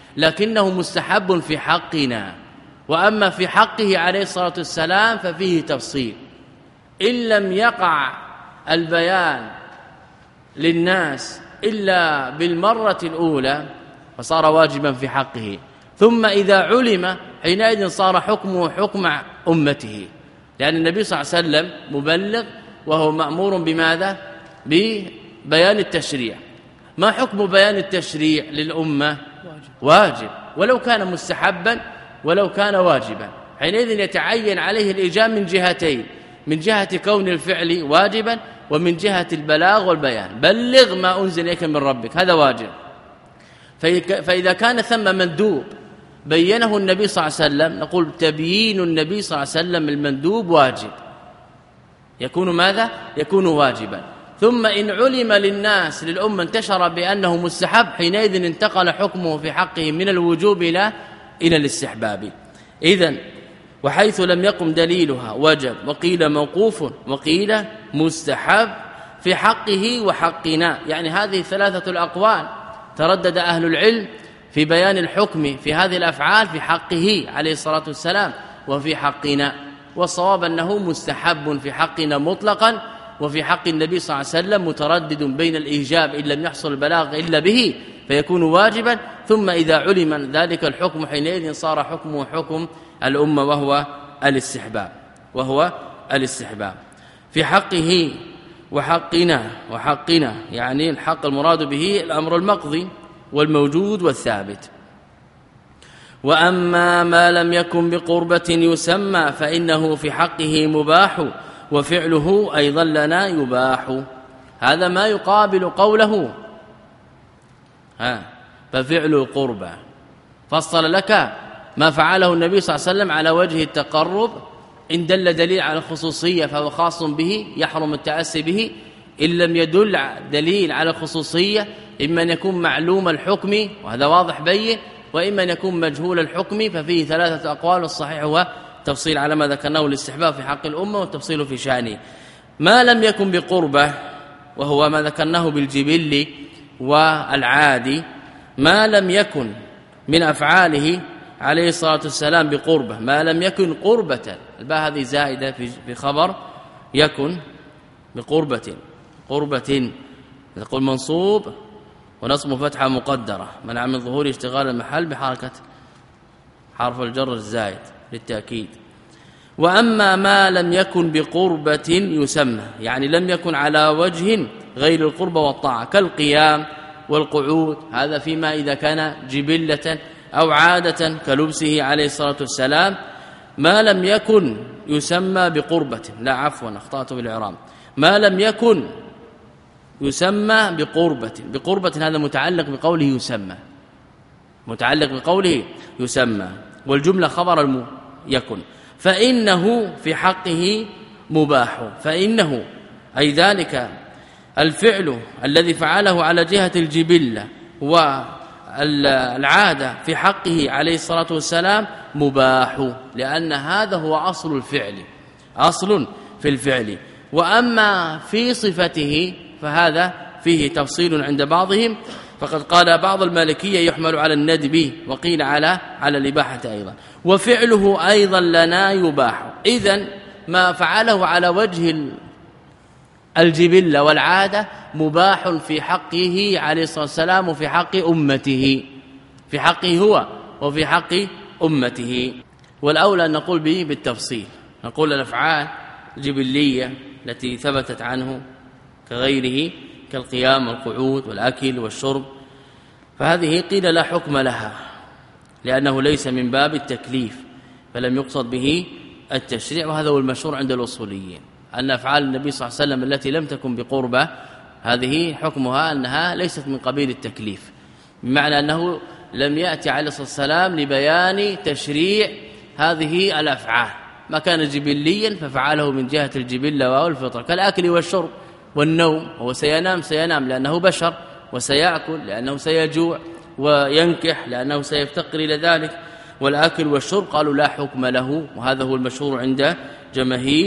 B: لكنه مستحب في حقنا. وأما في حقه عليه الصلاة والسلام ففيه تفصيل. إن لم يقع البيان للناس إلا بالمرة الأولى فصار واجبا في حقه، ثم إذا علم حينئذ صار حكمه حكم أمته، لأن النبي صلى الله عليه وسلم مبلغ وهو مأمور بماذا؟ ببيان التشريع. ما حكم بيان التشريع للأمة؟ واجب، ولو كان مستحبا ولو كان واجبا، حينئذ يتعين عليه الإيجاب من جهتين، من جهة كون الفعل واجبا ومن جهة البلاغ والبيان. بلغ ما أنزل إليك من ربك، هذا واجب. فإذا كان ثم مندوب بينه النبي صلى الله عليه وسلم نقول تبيين النبي صلى الله عليه وسلم المندوب واجب، يكون ماذا؟ يكون واجبا. ثم إن علم للناس للأمة انتشر بأنه مستحب، حينئذ انتقل حكمه في حقه من الوجوب إلى إلى الاستحباب. إذن وحيث لم يقم دليلها وجب، وقيل موقوف، وقيل مستحب في حقه وحقنا. يعني هذه ثلاثة الأقوال تردد أهل العلم في بيان الحكم في هذه الأفعال في حقه عليه الصلاة والسلام وفي حقنا. والصواب أنه مستحب في حقنا مطلقا، وفي حق النبي صلى الله عليه وسلم متردد بين الإيجاب إن لم يحصل البلاغ إلا به فيكون واجبا، ثم إذا علم ذلك الحكم حينئذ صار حكمه حكم الأمة وهو الاستحباب وهو الاستحباب في حقه وحقنا. وحقنا يعني الحق المراد به الأمر المقضي والموجود والثابت. وأما ما لم يكن بقربة يسمى فإنه في حقه مباح، وفعله أيضا لنا يباح. هذا ما يقابل قوله ها ففعل القربة. فصل لك ما فعله النبي صلى الله عليه وسلم على وجه التقرب، إن دل دليل على الخصوصية فهو خاص به يحرم التأسي به، إن لم يدل دليل على الخصوصية إما أن يكون معلوم الحكم وهذا واضح بين، وإما أن يكون مجهول الحكم ففيه ثلاثة أقوال، والصحيح هو تفصيل على ما ذكرناه الاستحباب في حق الأمة والتفصيل في شأنه. ما لم يكن بقربة وهو ما ذكرناه بالجبل والعادي، ما لم يكن من أفعاله عليه الصلاة والسلام بقربة، ما لم يكن قربة، الباء هذه زائدة في خبر يكن بقربة، قربة نقول منصوب ونصب فتحة مقدرة منع من ظهور اشتغال المحل بحركة حرف الجر الزائد للتأكيد. وأما ما لم يكن بقربة يسمى، يعني لم يكن على وجه غير القربة والطاعة كالقيام والقعود، هذا فيما إذا كان جبلة أو عادة كلبسه عليه الصلاة والسلام. ما لم يكن يسمى بقربة، لا عفوا أخطأت بالإعراب، ما لم يكن يسمى بقربة. بقربة هذا متعلق بقوله يسمى، متعلق بقوله يسمى، والجملة خبر الم يكن. فإنه في حقه مباح، فإنه أي ذلك الفعل الذي فعله على جهة الجبلة والعادة في حقه عليه الصلاة والسلام مباح، لأن هذا هو أصل الفعل، أصل في الفعل. وأما في صفته فهذا فيه تفصيل عند بعضهم، فقد قال بعض المالكية يحمل على الندب، وقيل على على الإباحة أيضا. وفعله أيضا لنا يباح، إذن ما فعله على وجه الجبلة والعادة مباح في حقه عليه الصلاة والسلام وفي حق أمته، في حقه هو وفي حق أمته. والأولى أن نقول به بالتفصيل، نقول الأفعال الجبلية التي ثبتت عنه كغيره كالقيام والقعود والأكل والشرب، فهذه قيل لا حكم لها لأنه ليس من باب التكليف فلم يقصد به التشريع. وهذا هو المشهور عند الأصوليين، أن أفعال النبي صلى الله عليه وسلم التي لم تكن بقربة هذه حكمها أنها ليست من قبيل التكليف، بمعنى أنه لم يأتي عليه الصلاة والسلام لبيان تشريع هذه الأفعال، ما كان جبليا ففعله من جهة الجبلة والفطرة كالأكل والشرب والنوم. هو سينام سينام لأنه بشر، وسيأكل لأنه سيجوع، وينكح لأنه سيفتقر إلى ذلك. والأكل والشرب قالوا لا حكم له، وهذا هو المشهور عند جماهير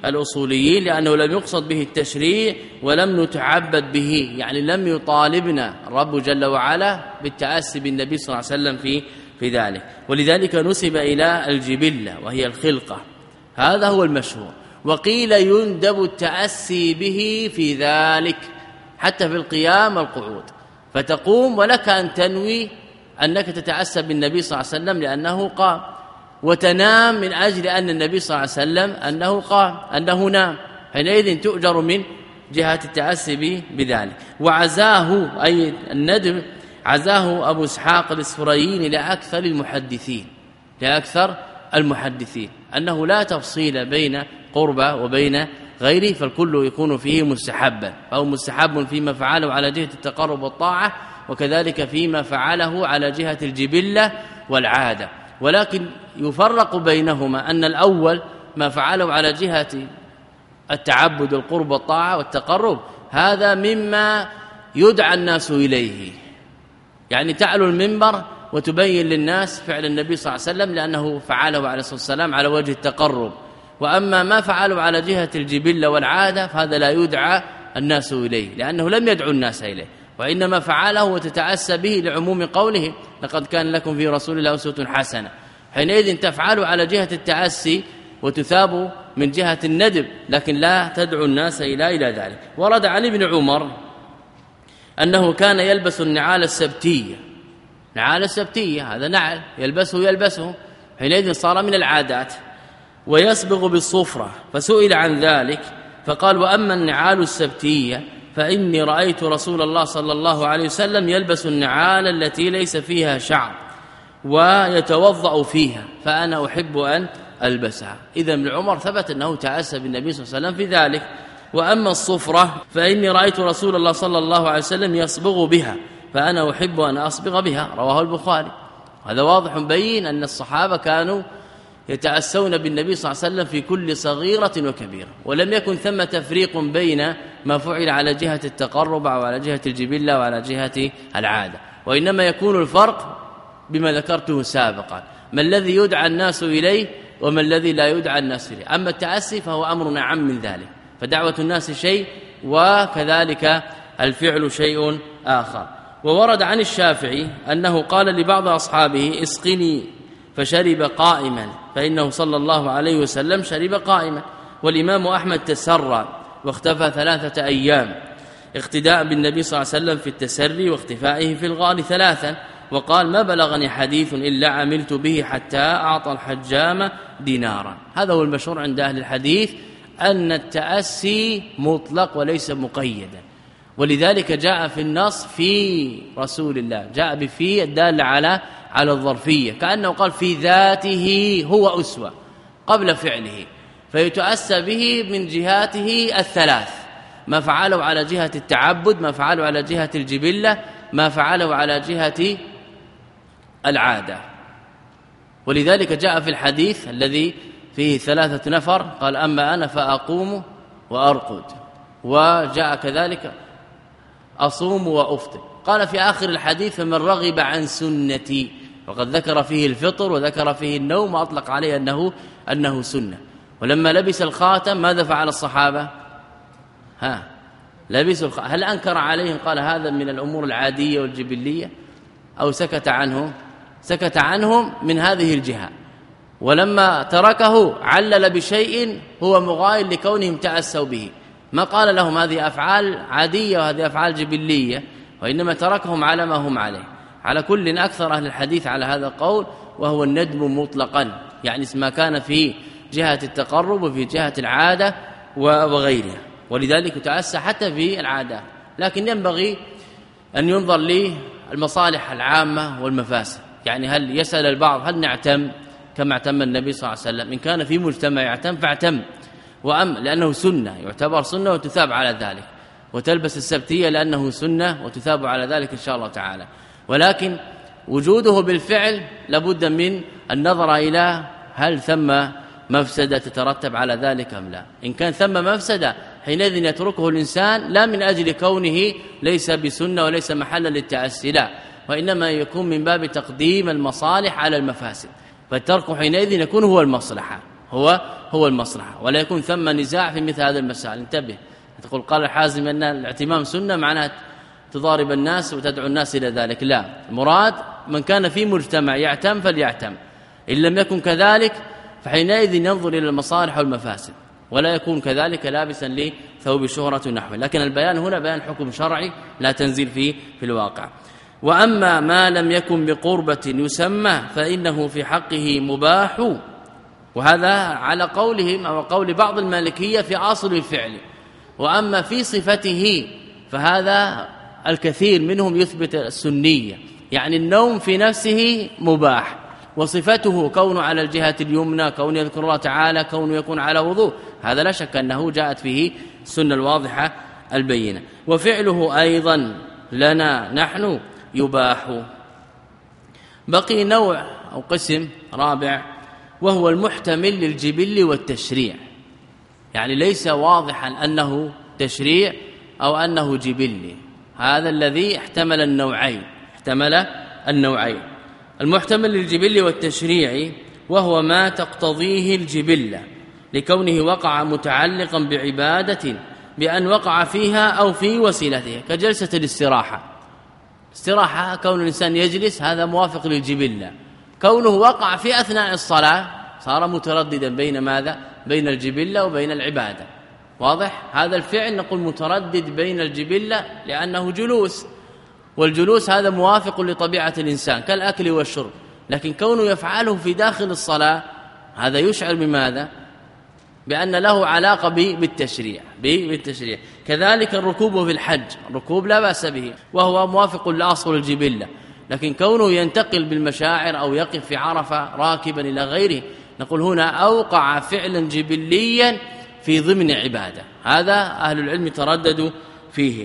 B: الأصوليين، لأنه لم يقصد به التشريع ولم نتعبد به، يعني لم يطالبنا الرب جل وعلا بالتأسي بالنبي صلى الله عليه وسلم في في ذلك، ولذلك نسب إلى الجبلة وهي الخلقة، هذا هو المشهور. وقيل يندب التأسي به في ذلك حتى في القيام والقعود، فتقوم ولك أن تنوي أنك تتأسى بالنبي صلى الله عليه وسلم لأنه قام، وتنام من أجل أن النبي صلى الله عليه وسلم أنه قام أنه نام، حينئذ تؤجر من جهة التأسي به بذلك. وعزاه أي الندب عزاه أبو إسحاق الإسفرايني لأكثر المحدثين لأكثر المحدثين أنه لا تفصيل بين قربة وبين غيره، فالكل يكون فيه مستحبا، فهو مستحب فيما فعله على جهة التقرب والطاعة، وكذلك فيما فعله على جهة الجبلة والعادة، ولكن يفرق بينهما أن الأول ما فعله على جهة التعبد والقرب والطاعة والتقرب هذا مما يدعى الناس إليه، يعني تعلو المنبر وتبين للناس فعل النبي صلى الله عليه وسلم لأنه فعله عليه الصلاة والسلام على وجه التقرب. وأما ما فعله على جهة الجبلة والعادة فهذا لا يدعى الناس إليه لأنه لم يدعو الناس إليه، وإنما فعله وتتأسى به لعموم قوله لقد كان لكم في رسول الله أسوة حسنة، حينئذ تفعل على جهة التأسي وتثاب من جهة الندب، لكن لا تدعو الناس إلى إلى ذلك. ورد عن ابن عمر أنه كان يلبس النعال السبتية، نعال السبتية هذا نعل يلبسه يلبسه حينئذ صار من العادات، ويسبغ بالصفرة، فسئل عن ذلك فقال وأما النعال السبتية فإني رأيت رسول الله صلى الله عليه وسلم يلبس النعال التي ليس فيها شعر ويتوضأ فيها فأنا أحب أن ألبسها. إذا ابن عمر ثبت أنه تأسى بالنبي صلى الله عليه وسلم في ذلك. وأما الصفرة فإني رأيت رسول الله صلى الله عليه وسلم يصبغ بها فأنا أحب أن أصبغ بها، رواه البخاري. هذا واضح بين أن الصحابة كانوا يتأسون بالنبي صلى الله عليه وسلم في كل صغيرة وكبيرة، ولم يكن ثم تفريق بين ما فعل على جهة التقرب أو على جهة الجبلة وعلى جهة العادة، وإنما يكون الفرق بما ذكرته سابقا، ما الذي يدعى الناس إليه وما الذي لا يدعى الناس إليه. أما التأسي فهو أمر أعم من ذلك، فدعوة الناس شيء وكذلك الفعل شيء آخر. وورد عن الشافعي أنه قال لبعض أصحابه اسقني فشرب قائما، فإنه صلى الله عليه وسلم شرب قائما. والإمام أحمد تسرى واختفى ثلاثة أيام اقتداء بالنبي صلى الله عليه وسلم في التسري واختفائه في الغار ثلاثا، وقال ما بلغني حديث إلا عملت به حتى أعطى الحجام دينارا. هذا هو المشهور عند أهل الحديث أن التأسي مطلق وليس مقيدا، ولذلك جاء في النص في رسول الله، جاء بفي الدال على على الظرفية، كأنه قال في ذاته هو أسوة قبل فعله، فيتأسى به من جهاته الثلاث، ما فعله على جهة التعبد، ما فعله على جهة الجبلة، ما فعله على جهة العادة. ولذلك جاء في الحديث الذي فيه ثلاثة نفر قال أما أنا فأقوم وأرقد، وجاء كذلك أصوم وأفطر، قال في آخر الحديث فمن رغب عن سنتي، وقد ذكر فيه الفطر وذكر فيه النوم وأطلق عليه أنه, أنه سنة. ولما لبس الخاتم ماذا فعل الصحابة؟ ها لبسوا الخاتم، هل أنكر عليهم قال هذا من الأمور العادية والجبلية أو سكت عنهم؟ سكت عنهم من هذه الجهة، ولما تركه علل بشيء هو مغاير لكونهم تأسوا به، ما قال لهم هذه أفعال عادية وهذه أفعال جبلية، وإنما تركهم على ما هم عليه. على كل أكثر أهل الحديث على هذا القول، وهو الندب مطلقا، يعني ما كان في جهة التقرب وفي جهة العادة وغيرها، ولذلك تأسى حتى في العادة، لكن ينبغي أن ينظر للمصالح العامة والمفاسد. يعني هل يسأل البعض هل نعتم كما اعتم النبي صلى الله عليه وسلم؟ إن كان في مجتمع يعتم فاعتم، وأم لأنه سنة يعتبر سنة وتثاب على ذلك، وتلبس السبتية لأنه سنة وتثاب على ذلك إن شاء الله تعالى. ولكن وجوده بالفعل لابد من النظر إلى هل ثم مفسدة تترتب على ذلك أم لا. إن كان ثم مفسدة حينئذ يتركه الإنسان لا من أجل كونه ليس بسنة وليس محلا للتأسي، لا، وإنما يكون من باب تقديم المصالح على المفاسد، فالترك حينئذ يكون هو المصلحة. هو هو المصلحة، ولا يكون ثم نزاع في مثل هذه المسائل. انتبه، تقول قال الحازم أن الاعتمام سنة معناها تضارب الناس وتدعو الناس إلى ذلك، لا، المراد من كان في مجتمع يعتم فليعتم، إن لم يكن كذلك فحينئذ ينظر إلى المصالح والمفاسد، ولا يكون كذلك لابسا لثوب شهرة نحوه. لكن البيان هنا بيان حكم شرعي لا تنزيل فيه في الواقع. وأما ما لم يكن بقربة يسمى فإنه في حقه مباح، وهذا على قولهم أو قول بعض المالكية في أصل الفعل. وأما في صفته فهذا الكثير منهم يثبت السنية، يعني النوم في نفسه مباح، وصفته كونه على الجهة اليمنى، كونه يذكر الله تعالى، كونه يكون على وضوء، هذا لا شك أنه جاءت فيه السنة الواضحة البينة. وفعله أيضا لنا نحن يباح. بقي نوع أو قسم رابع، وهو المحتمل للجبل والتشريع، يعني ليس واضحا أنه تشريع أو أنه جبلي، هذا الذي احتمل النوعين احتمل النوعين المحتمل للجبل والتشريع، وهو ما تقتضيه الجبلة لكونه وقع متعلقا بعبادة بأن وقع فيها أو في وسيلتها، كجلسة الاستراحة. استراحة كون الإنسان يجلس هذا موافق للجبلة، كونه وقع في أثناء الصلاة صار مترددا بين ماذا؟ بين الجبلة وبين العبادة. واضح؟ هذا الفعل نقول متردد بين الجبلة لأنه جلوس، والجلوس هذا موافق لطبيعة الإنسان كالأكل والشرب، لكن كونه يفعله في داخل الصلاة هذا يشعر بماذا؟ بأن له علاقة بالتشريع بالتشريع. كذلك الركوب في الحج، الركوب لا بأس به وهو موافق لأصل الجبلة، لكن كونه ينتقل بالمشاعر أو يقف في عرفة راكبا إلى غيره، نقول هنا أوقع فعلا جبليا في ضمن عبادة، هذا أهل العلم ترددوا فيه.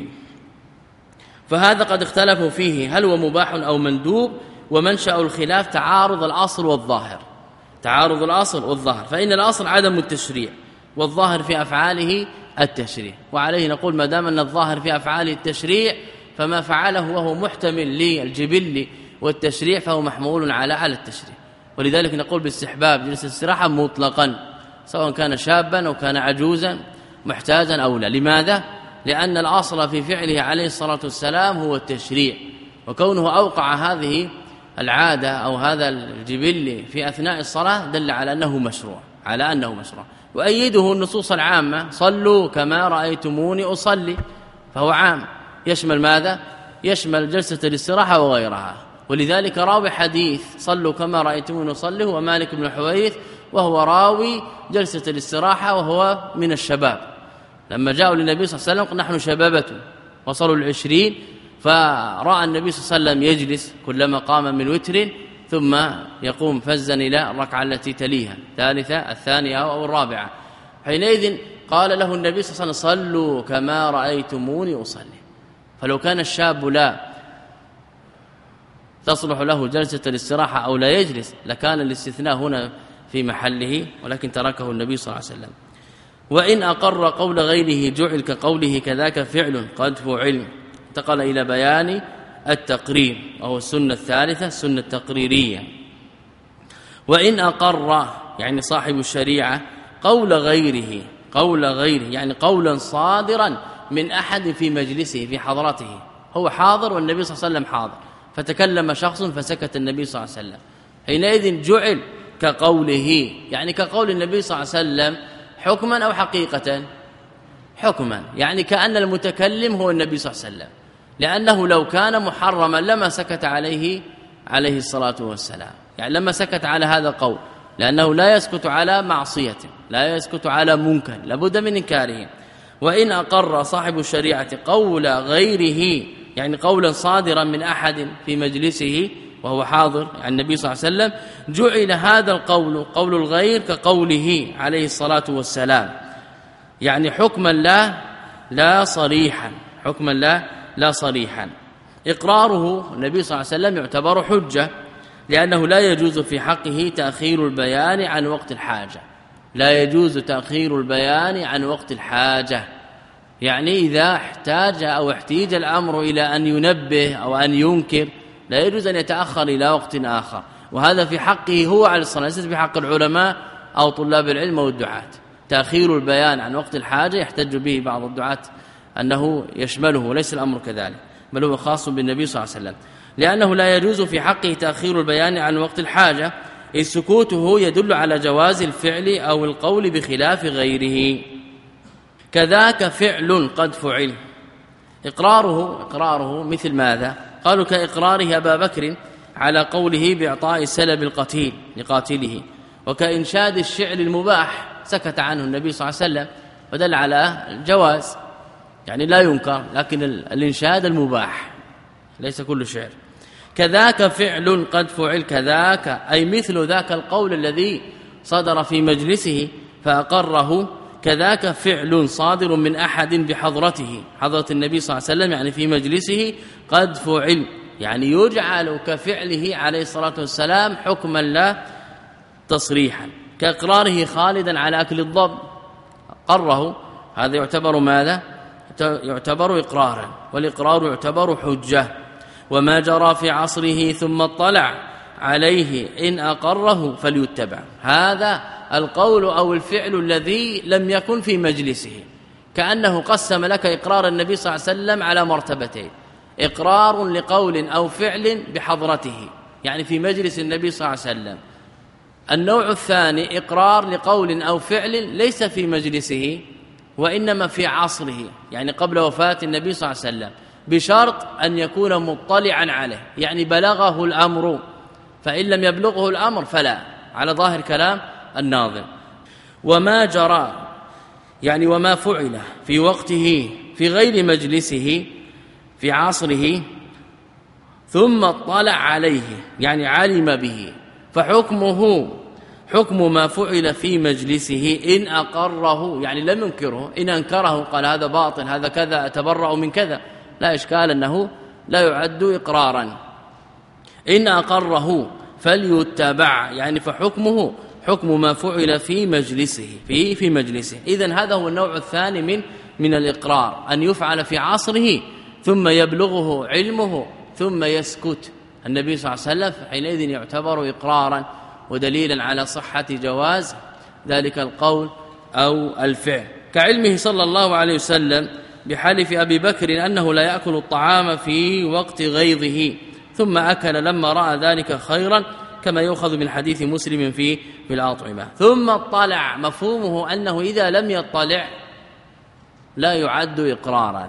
B: فهذا قد اختلفوا فيه هل هو مباح أو مندوب، ومنشأ الخلاف تعارض الأصل والظاهر تعارض الأصل والظاهر فإن الأصل عدم التشريع، والظاهر في أفعاله التشريع، وعليه نقول ما دام أن الظاهر في أفعاله التشريع فما فعله وهو محتمل للجبل والتشريع فهو محمول على على التشريع. ولذلك نقول باستحباب جلسة الاستراحة مطلقا، سواء كان شابا أو كان عجوزا محتاجا أو لا. لماذا؟ لأن الأصل في فعله عليه الصلاة والسلام هو التشريع، وكونه أوقع هذه العادة أو هذا الجبل في أثناء الصلاة دل على أنه مشروع على أنه مشروع وأيده النصوص العامة صلوا كما رأيتموني أصلي، فهو عام يشمل ماذا؟ يشمل جلسة الاستراحة وغيرها. ولذلك راوي حديث صلوا كما رأيتموني أصلي هو مالك بن الحويرث، وهو راوي جلسة الاستراحة وهو من الشباب. لما جاءوا للنبي صلى الله عليه وسلم نحن شبابة وصلوا العشرين، فرأى النبي صلى الله عليه وسلم يجلس كلما قام من وتر ثم يقوم فزا إلى الركعة التي تليها الثالثة الثانية أو الرابعة، حينئذ قال له النبي صلى الله عليه وسلم صلوا كما رأيتموني أصلي. فلو كان الشاب لا تصلح له جلسة الاستراحة أو لا يجلس لكان الاستثناء هنا في محله، ولكن تركه النبي صلى الله عليه وسلم. وإن أقر قول غيره جعل كقوله كذاك فعل قد فعل. انتقل إلى بيان التقرير وهو السنة الثالثة السنة التقريرية. وإن أقر يعني صاحب الشريعة قول غيره قول غيره يعني قولا صادرا من أحد في مجلسه في حضرته، هو حاضر والنبي صلى الله عليه وسلم حاضر، فتكلم شخص فسكت النبي صلى الله عليه وسلم، حينئذ جعل كقوله، يعني كقول النبي صلى الله عليه وسلم حكما أو حقيقة؟ حكما، يعني كأن المتكلم هو النبي صلى الله عليه وسلم، لأنه لو كان محرما لما سكت عليه عليه الصلاة والسلام، يعني لما سكت على هذا القول، لأنه لا يسكت على معصية لا يسكت على منكر لابد من إنكاره. وإن أقر صاحب الشريعة قول غيره يعني قولا صادرا من أحد في مجلسه وهو حاضر يعني النبي صلى الله عليه وسلم، جعل هذا القول قول الغير كقوله عليه الصلاة والسلام، يعني حكما لا لا صريحا حكما لا لا صريحا. إقراره النبي صلى الله عليه وسلم يعتبر حجة، لأنه لا يجوز في حقه تأخير البيان عن وقت الحاجة لا يجوز تأخير البيان عن وقت الحاجة، يعني إذا احتاج أو احتيج الأمر إلى أن ينبه أو أن ينكر لا يجوز أن يتأخر إلى وقت آخر، وهذا في حقه هو عليه الصلاة والسلام، ليس في حق العلماء أو طلاب العلم أو الدعاة. تأخير البيان عن وقت الحاجة يحتج به بعض الدعاة أنه يشمله، وليس الأمر كذلك، بل هو خاص بالنبي صلى الله عليه وسلم، لأنه لا يجوز في حقه تأخير البيان عن وقت الحاجة، إذ سكوته يدل على جواز الفعل أو القول بخلاف غيره. كذاك فعل قد فعل، إقراره إقراره مثل ماذا؟ قالوا كإقراره أبا بكر على قوله بإعطاء سلب القتيل لقاتله، وكإنشاد الشعر المباح سكت عنه النبي صلى الله عليه وسلم ودل على الجواز، يعني لا ينكر، لكن الإنشاد المباح ليس كل شعر. كذاك فعل قد فعل، كذاك أي مثل ذاك القول الذي صدر في مجلسه فأقره، كذاك فعل صادر من أحد بحضرته، حضرة النبي صلى الله عليه وسلم يعني في مجلسه، قد فعل يعني يجعل كفعله عليه الصلاة والسلام حكما لا تصريحا. كإقراره خالدا على أكل الضب، قره، هذا يعتبر ماذا؟ يعتبر إقرارا، والإقرار يعتبر حجة. وما جرى في عصره ثم اطلع عليه إن أقره فليتبع، هذا القول أو الفعل الذي لم يكن في مجلسه، كأنه قسم لك إقرار النبي صلى الله عليه وسلم على مرتبتين: إقرار لقول أو فعل بحضرته يعني في مجلس النبي صلى الله عليه وسلم، النوع الثاني إقرار لقول أو فعل ليس في مجلسه وإنما في عصره، يعني قبل وفاة النبي صلى الله عليه وسلم، بشرط أن يكون مطلعا عليه، يعني بلغه الأمر، فإن لم يبلغه الأمر فلا، على ظاهر كلام الناظم. وما جرى يعني وما فعل في وقته في غير مجلسه في عصره ثم اطلع عليه يعني علم به، فحكمه حكم ما فعل في مجلسه إن أقره يعني لم ينكره، إن أنكره قال هذا باطل هذا كذا أتبرأ من كذا، لا إشكال أنه لا يعد إقرارا. إن أقره فليتبع يعني فحكمه حكم ما فعل في مجلسه في في مجلسه. إذن هذا هو النوع الثاني من من الإقرار، أن يفعل في عصره ثم يبلغه علمه ثم يسكت النبي صلى الله عليه وسلم، حينئذ يعتبر إقرارا ودليلا على صحة جواز ذلك القول أو الفعل. كعلمه صلى الله عليه وسلم بحلف أبي بكر أنه لا يأكل الطعام في وقت غيظه ثم أكل لما رأى ذلك خيرا، كما يؤخذ من حديث مسلم في في الأطعمة. ثم اطلع مفهومه أنه إذا لم يطلع لا يعد إقرارا،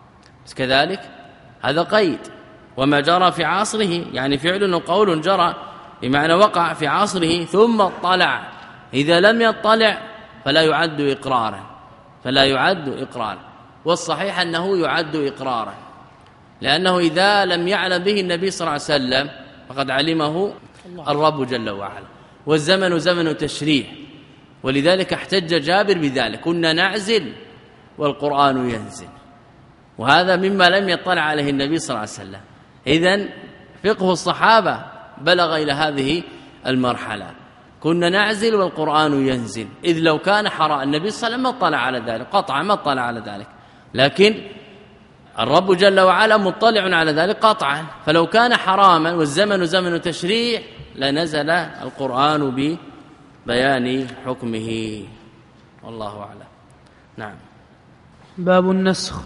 B: كذلك هذا قيد. وما جرى في عصره يعني فعل وقول جرى بمعنى وقع في عصره ثم اطلع، إذا لم يطلع فلا يعد إقرارا فلا يعد إقرارا والصحيح أنه يعد إقرارا، لأنه إذا لم يعلم به النبي صلى الله عليه وسلم فقد علمه الرب جل وعلا، والزمن زمن تشريع، ولذلك احتج جابر بذلك: كنا نعزل والقرآن ينزل، وهذا مما لم يطلع عليه النبي صلى الله عليه وسلم. إذن فقه الصحابة بلغ إلى هذه المرحلة، كنا نعزل والقرآن ينزل، إذ لو كان حرام النبي صلى الله عليه وسلم ما اطلع على ذلك قطعا، ما اطلع على ذلك، لكن الرب جل وعلا مطلع على ذلك قطعا، فلو كان حراما والزمن زمن تشريع لنزل القرآن ببيان حكمه، والله أعلم. نعم.
A: باب النسخ.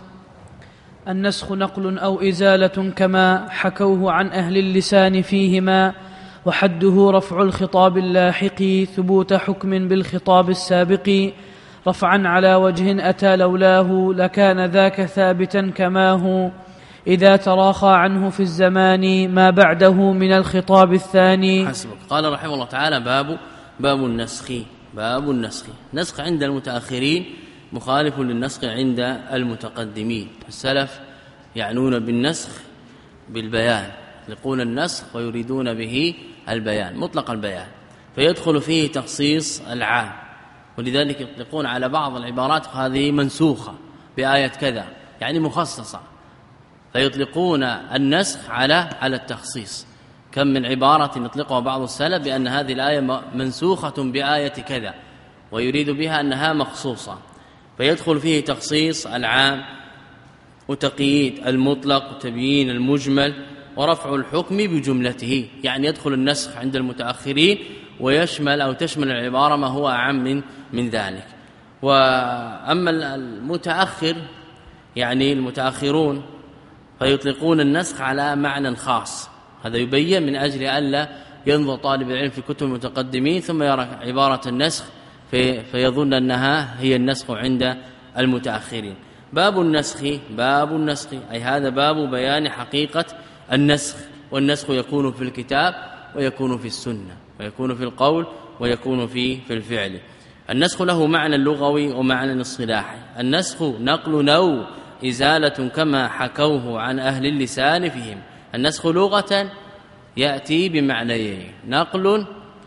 A: النسخ نقل أو إزالة كما حكوه عن أهل اللسان فيهما، وحده رفع الخطاب اللاحق ثبوت حكم بالخطاب السابق، رفعا على وجه أتى لولاه لكان ذاك ثابتا كما هو، إذا تراخى عنه في الزمان ما بعده من الخطاب الثاني.
B: حسبك. قال رحمه الله تعالى: باب باب النسخ. باب النسخ. نسخ عند المتأخرين مخالف للنسخ عند المتقدمين. السلف يعنون بالنسخ بالبيان، يقولون النسخ ويريدون به البيان مطلق البيان، فيدخل فيه تخصيص العام، ولذلك يطلقون على بعض العبارات هذه منسوخة بآية كذا يعني مخصصة، فيطلقون النسخ على على التخصيص. كم من عبارة يطلقها بعض السلف بأن هذه الآية منسوخة بآية كذا ويريد بها أنها مخصوصة، فيدخل فيه تخصيص العام وتقييد المطلق وتبيين المجمل ورفع الحكم بجملته، يعني يدخل النسخ عند المتأخرين ويشمل أو تشمل العبارة ما هو أعم من, من ذلك. وأما المتأخر يعني المتأخرون فيطلقون النسخ على معنى خاص، هذا يبين من أجل ألا ينظر طالب العلم في كتب المتقدمين ثم يرى عبارة النسخ في فيظن أنها هي النسخ عند المتأخرين. باب النسخ باب النسخ أي هذا باب بيان حقيقة النسخ، والنسخ يكون في الكتاب ويكون في السنة ويكون في القول ويكون في في الفعل. النسخ له معنى لغوي ومعنى اصطلاحي. النسخ نقل نو إزالة كما حكوه عن أهل اللسان فيهم. النسخ لغة يأتي بمعنيين نقل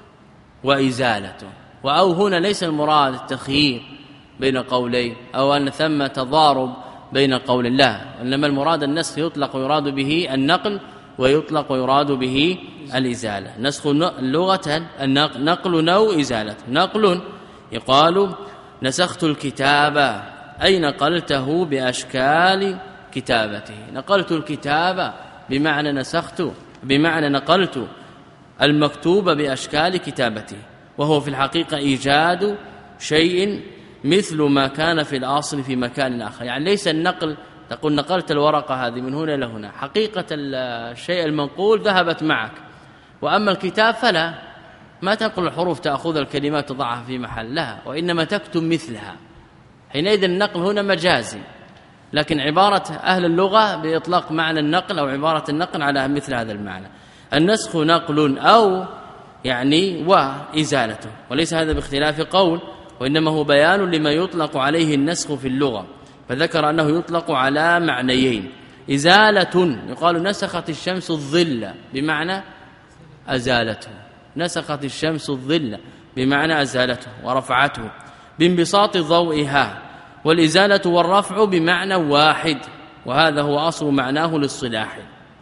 B: وإزالة، وأو هنا ليس المراد التخيير بين قولين أو أن ثم تضارب بين قول الله، إنما المراد النسخ يطلق ويراد به النقل ويطلق ويراد به الإزالة. نسخ لغة نقل نو إزالة. نقل يقال نسخت الكتاب أي نقلته بأشكال كتابته. نقلت الكتاب بمعنى نسخت بمعنى نقلت المكتوب بأشكال كتابته، وهو في الحقيقة إيجاد شيء مثل ما كان في الأصل في مكان آخر. يعني ليس النقل تقول نقلت الورقة هذه من هنا إلى هنا، حقيقة الشيء المنقول ذهبت معك، وأما الكتاب فلا، ما تنقل الحروف تأخذ الكلمات تضعها في محلها، وإنما تكتب مثلها. حينئذ النقل هنا مجازي، لكن عبارة أهل اللغة بإطلاق معنى النقل أو عبارة النقل على مثل هذا المعنى. النسخ نقل أو يعني وإزالته، وليس هذا باختلاف قول، وإنما هو بيان لما يطلق عليه النسخ في اللغة، فذكر أنه يطلق على معنيين. إزالة يقال نسخت الشمس الظل بمعنى أزالته، نسخت الشمس الظل بمعنى أزالته ورفعته بانبساط ضوئها، والإزالة والرفع بمعنى واحد، وهذا هو أصل معناه للصلاح.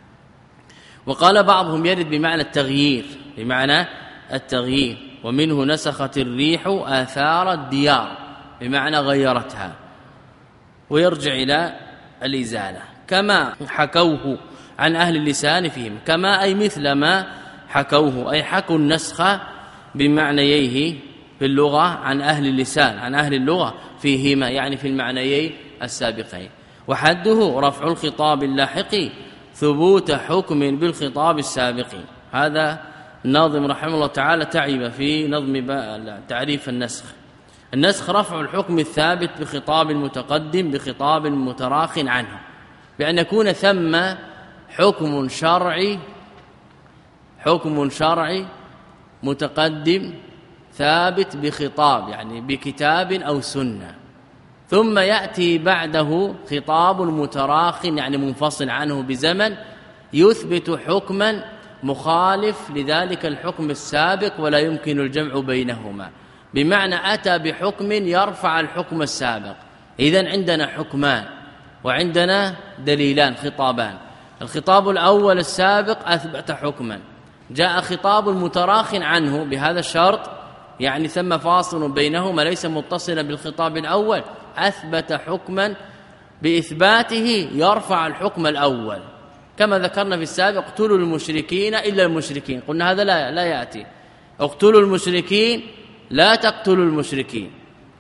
B: وقال بعضهم يرد بمعنى التغيير بمعنى التغيير، ومنه نسخت الريح آثار الديار بمعنى غيرتها، ويرجع إلى الإزالة. كما حكوه عن أهل اللسان فيهم، كما أي مثل ما حكوه، أي حكوا النسخ بمعنييه في اللغة عن أهل اللسان عن أهل اللغة فيهما، يعني في المعنيين السابقين. وحده رفع الخطاب اللاحق ثبوت حكم بالخطاب السابق. هذا الناظم رحمه الله تعالى تعب في نظم تعريف النسخ. النسخ رفع الحكم الثابت بخطاب المتقدم بخطاب متراخ عنه، بأن يكون ثم حكم شرعي حكم شرعي متقدم ثابت بخطاب يعني بكتاب أو سنة، ثم يأتي بعده خطاب متراخ يعني منفصل عنه بزمن يثبت حكما مخالف لذلك الحكم السابق ولا يمكن الجمع بينهما، بمعنى أتى بحكم يرفع الحكم السابق. إذن عندنا حكمان وعندنا دليلان خطابان. الخطاب الأول السابق أثبت حكما، جاء خطاب متراخ عنه بهذا الشرط، يعني ثم فاصل بينهما ليس متصلا بالخطاب الأول، أثبت حكما بإثباته يرفع الحكم الأول، كما ذكرنا في السابق اقتلوا المشركين إلا المشركين، قلنا هذا لا, لا يأتي. اقتلوا المشركين لا تقتلوا المشركين،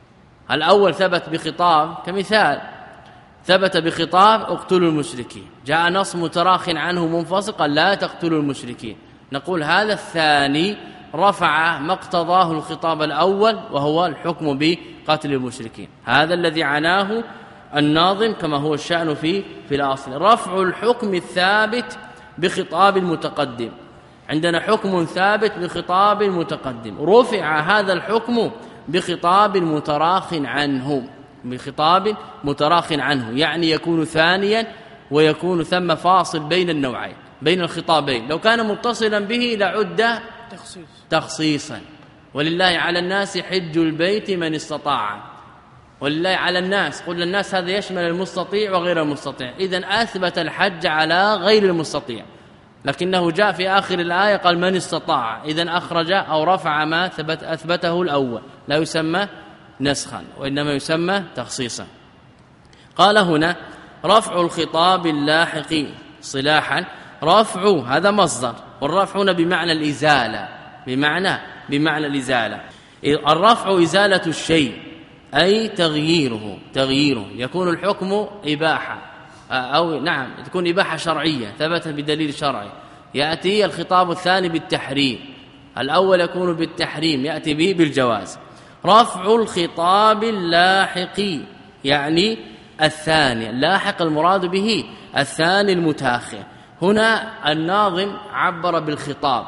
B: الأول ثبت بخطاب كمثال، ثبت بخطاب اقتلوا المشركين، جاء نص متراخ عنه منفصل قال لا تقتلوا المشركين، نقول هذا الثاني رفع ما اقتضاه الخطاب الأول وهو الحكم بقتل المشركين. هذا الذي عناه الناظم كما هو الشأن في في الأصل، رفع الحكم الثابت بخطاب المتقدم. عندنا حكم ثابت بخطاب المتقدم، رفع هذا الحكم بخطاب متراخ عنه بخطاب متراخ عنه يعني يكون ثانيا ويكون ثم فاصل بين النوعين بين الخطابين. لو كان متصلا به لعد تخصيص تخصيصا. ولله على الناس حج البيت من استطاع، ولله على الناس، قل الناس هذا يشمل المستطيع وغير المستطيع، إذن أثبت الحج على غير المستطيع، لكنه جاء في آخر الآية قال من استطاع، إذن أخرج أو رفع ما ثبت أثبته الأول، لا يسمى نسخا وإنما يسمى تخصيصا. قال هنا رفع الخطاب اللاحق صلاحا، رفع هذا مصدر، والرفع هنا بمعنى الإزالة بمعنى بمعنى الإزالة. الرفع إزالة الشيء أي تغييره تغييره يكون الحكم إباحة أو نعم تكون إباحة شرعية ثبت بدليل شرعي، يأتي الخطاب الثاني بالتحريم، الأول يكون بالتحريم يأتي به بالجواز. رفع الخطاب اللاحق يعني الثاني، اللاحق المراد به الثاني المتاخر. هنا الناظم عبر بالخطاب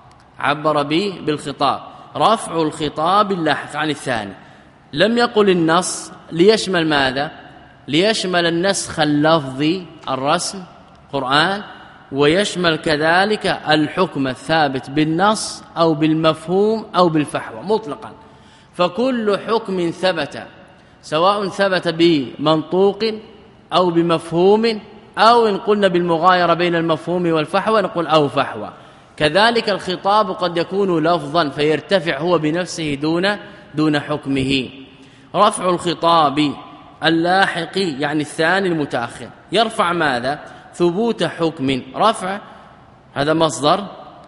B: عبر به بالخطاب رفع الخطاب اللاحق عن الثاني، لم يقل النص ليشمل ماذا؟ ليشمل النسخ اللفظي الرسم قرآن، ويشمل كذلك الحكم الثابت بالنص أو بالمفهوم أو بالفحوى مطلقا. فكل حكم ثبت سواء ثبت بمنطوق أو بمفهوم أو إن قلنا بالمغايرة بين المفهوم والفحوى نقول أو فحوى. كذلك الخطاب قد يكون لفظا فيرتفع هو بنفسه دون دون حكمه. رفع الخطاب اللاحق يعني الثاني المتأخر يرفع ماذا؟ ثبوت حكم. رفع هذا مصدر،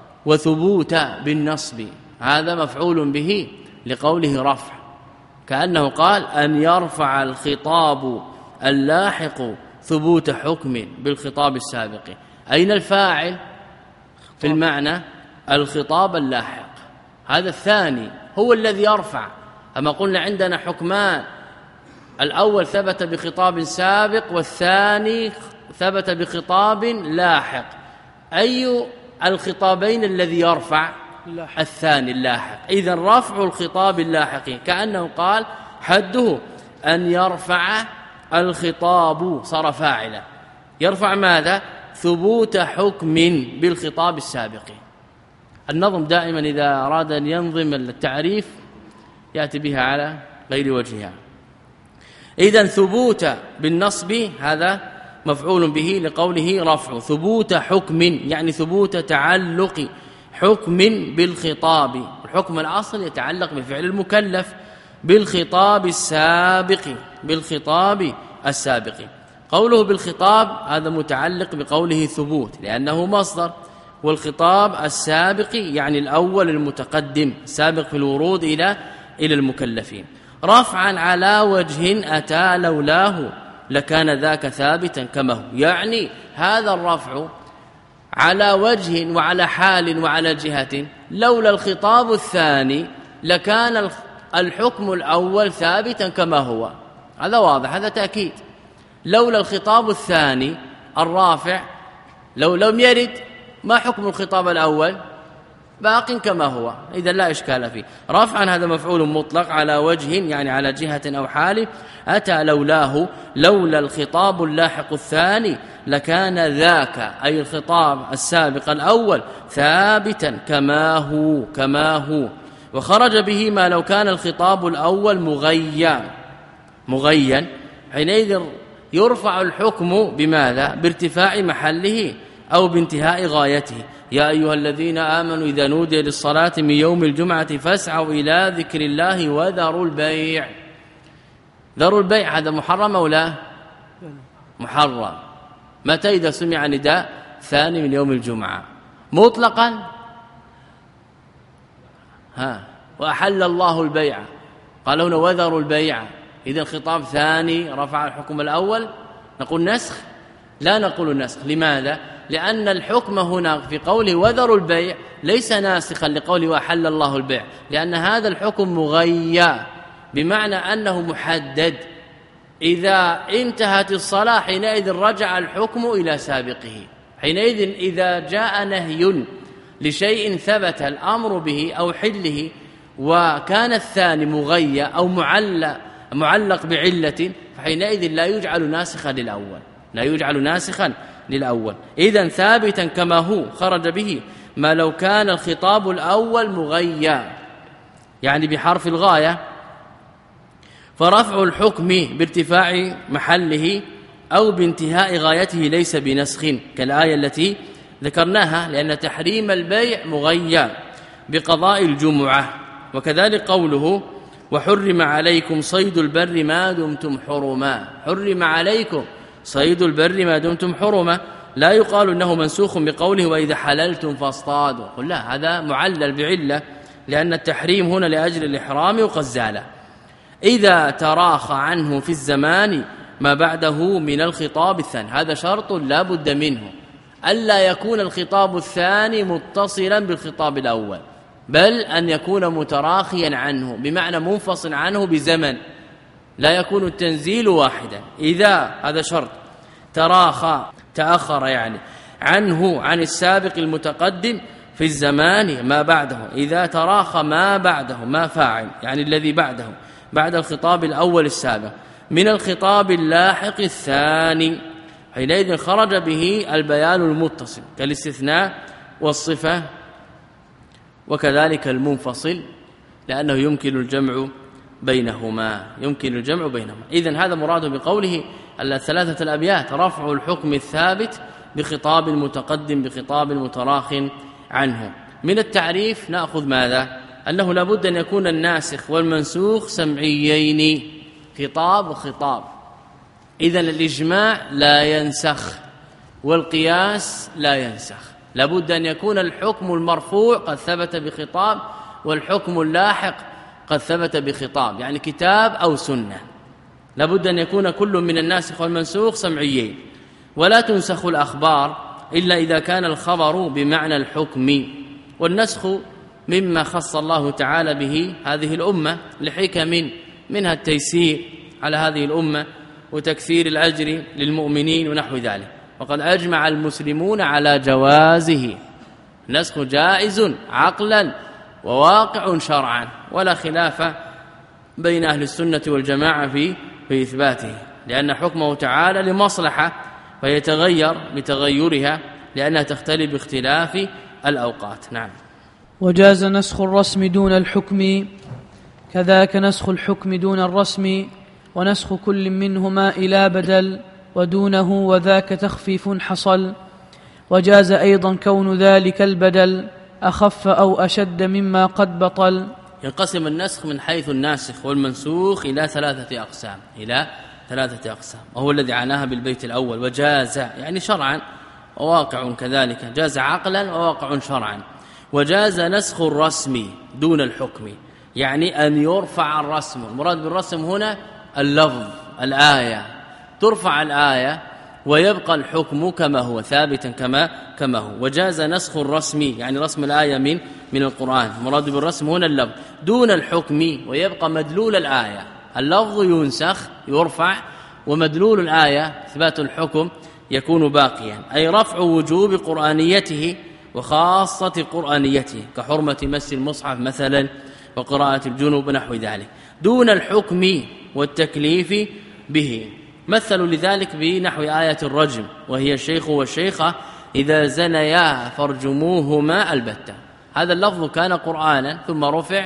B: وثبوت بالنصب هذا مفعول به لقوله رفع، كأنه قال أن يرفع الخطاب اللاحق ثبوت حكم بالخطاب السابق. أين الفاعل في المعنى؟ الخطاب اللاحق، هذا الثاني هو الذي يرفع. أما قلنا عندنا حكمان، الأول ثبت بخطاب سابق والثاني ثبت بخطاب لاحق، أي الخطابين الذي يرفع؟ الثاني اللاحق. إذن رفع الخطاب اللاحق كأنه قال حده أن يرفع الخطاب، صار فاعلا، يرفع ماذا؟ ثبوت حكم بالخطاب السابق. النظم دائما إذا أراد أن ينظم التعريف يأتي بها على غير وجهها. إذن ثبوت بالنصب هذا مفعول به لقوله رفع، ثبوت حكم يعني ثبوت تعلق حكم بالخطاب، الحكم الأصل يتعلق بفعل المكلف بالخطاب السابق بالخطاب السابق. قوله بالخطاب هذا متعلق بقوله ثبوت لأنه مصدر، والخطاب السابق يعني الأول المتقدم السابق في الورود إلى إلى المكلفين. رفعا على وجه أتى لولاه لكان ذاك ثابتا كما هو، يعني هذا الرفع على وجه وعلى حال وعلى جهة، لولا الخطاب الثاني لكان الحكم الأول ثابتا كما هو، هذا واضح، هذا تأكيد. لولا الخطاب الثاني الرافع لو لم يرد ما حكم الخطاب الأول؟ باق كما هو، إذا لا إشكال فيه. رفعا هذا مفعول مطلق على وجه يعني على جهة أو حال، أتى لولاه لولا الخطاب اللاحق الثاني لكان ذاك أي الخطاب السابق الأول ثابتا كما هو كما هو. وخرج به ما لو كان الخطاب الأول مغيا مغيا حينئذ يرفع الحكم بماذا؟ بارتفاع محله أو بانتهاء غايته. يا أيها الذين آمنوا إذا نودي للصلاة من يوم الجمعة فاسعوا إلى ذكر الله وذروا البيع. ذروا البيع هذا محرم أو لا؟ محرم. متى إذا سمع نداء ثاني من يوم الجمعة مطلقا؟ ها وأحل الله البيع، قال هنا وذروا البيع، إذا الخطاب ثاني رفع الحكم الأول، نقول نسخ؟ لا نقول نسخ. لماذا؟ لأن الحكم هنا في قوله وذروا البيع ليس ناسخا لقوله وأحل الله البيع، لأن هذا الحكم مغيّى بمعنى أنه محدد. إذا انتهت الصلاة حينئذ رجع الحكم إلى سابقه. حينئذ إذا جاء نهي لشيء ثبت الأمر به أو حله وكان الثاني مغيّى أو معلق معلق بعلة فحينئذ لا يجعل ناسخا للأول لا يجعل ناسخا للأول. إذن ثابتا كما هو خرج به ما لو كان الخطاب الأول مغيّى يعني بحرف الغاية. فرفع الحكم بارتفاع محله أو بانتهاء غايته ليس بنسخ كالآية التي ذكرناها، لأن تحريم البيع مغيّى بقضاء الجمعة. وكذلك قوله وحرم عليكم صيد البر ما دمتم حرما، حرم عليكم صيد البر ما دمتم حرما، لا يقال انه منسوخ بقوله واذا حللتم فاصطادوا، قل لا، هذا معلل بعله لأن التحريم هنا لأجل الإحرام وقد زال. إذا تراخى عنه في الزمان ما بعده من الخطاب الثاني، هذا شرط لا بد منه، ألا يكون الخطاب الثاني متصلا بالخطاب الأول، بل أن يكون متراخيا عنه، بمعنى منفصل عنه بزمن، لا يكون التنزيل واحدا. إذا هذا شرط تراخى تأخر يعني عنه عن السابق المتقدم في الزمان ما بعده، إذا تراخى ما بعده ما فاعل يعني الذي بعده بعد الخطاب الأول السابق من الخطاب اللاحق الثاني، حينئذ خرج به البيان المتصل كالاستثناء والصفة وكذلك المنفصل، لأنه يمكن الجمع بينهما يمكن الجمع بينهما. إذن هذا مراد بقوله الثلاثة الأبيات: رفع الحكم الثابت بخطاب متقدم بخطاب متراخ عنه. من التعريف نأخذ ماذا؟ أنه لابد أن يكون الناسخ والمنسوخ سمعيين، خطاب وخطاب. إذن الإجماع لا ينسخ والقياس لا ينسخ، لابد أن يكون الحكم المرفوع قد ثبت بخطاب والحكم اللاحق قد ثبت بخطاب، يعني كتاب أو سنة. لابد أن يكون كل من الناسخ والمنسوخ سمعيين، ولا تنسخ الأخبار إلا إذا كان الخبر بمعنى الحكم. والنسخ مما خص الله تعالى به هذه الأمة لحكم، منها التيسير على هذه الأمة وتكثير الأجر للمؤمنين ونحو ذلك. وقد أجمع المسلمون على جوازه، نسخ جائز عقلا وواقع شرعا، ولا خلاف بين أهل السنة والجماعة في في إثباته، لأن حكمه تعالى لمصلحة فيتغير بتغيرها لأنها تختلف باختلاف الأوقات. نعم.
A: وجاز نسخ الرسم دون الحكم، كذاك نسخ الحكم دون الرسم، ونسخ كل منهما إلى بدل، ودونه وذاك تخفيف حصل. وجاز أيضا كون ذلك البدل أخف أو أشد مما قد بطل.
B: ينقسم النسخ من حيث الناسخ والمنسوخ إلى ثلاثة أقسام إلى ثلاثة أقسام وهو الذي عناها بالبيت الأول. وجاز يعني شرعا وواقع كذلك، جاز عقلا وواقع شرعا. وجاز نسخ الرسم دون الحكم، يعني أن يرفع الرسم. المراد بالرسم هنا اللفظ، الآية ترفع الآية ويبقى الحكم كما هو ثابتا كما كما هو. وجاز نسخ الرسم يعني رسم الآية من من القرآن، المراد بالرسم هنا اللفظ دون الحكم، ويبقى مدلول الآية. اللفظ ينسخ يرفع، ومدلول الآية إثبات الحكم يكون باقيا، أي رفع وجوب قرآنيته وخاصة قرآنيته كحرمة مس المصحف مثلا وقراءة الجنوب نحو ذلك، دون الحكم والتكليف به. مثلوا لذلك بنحو آية الرجم، وهي الشيخ والشيخة إذا زنيا فارجموهما البتة. هذا اللفظ كان قرآنا ثم رفع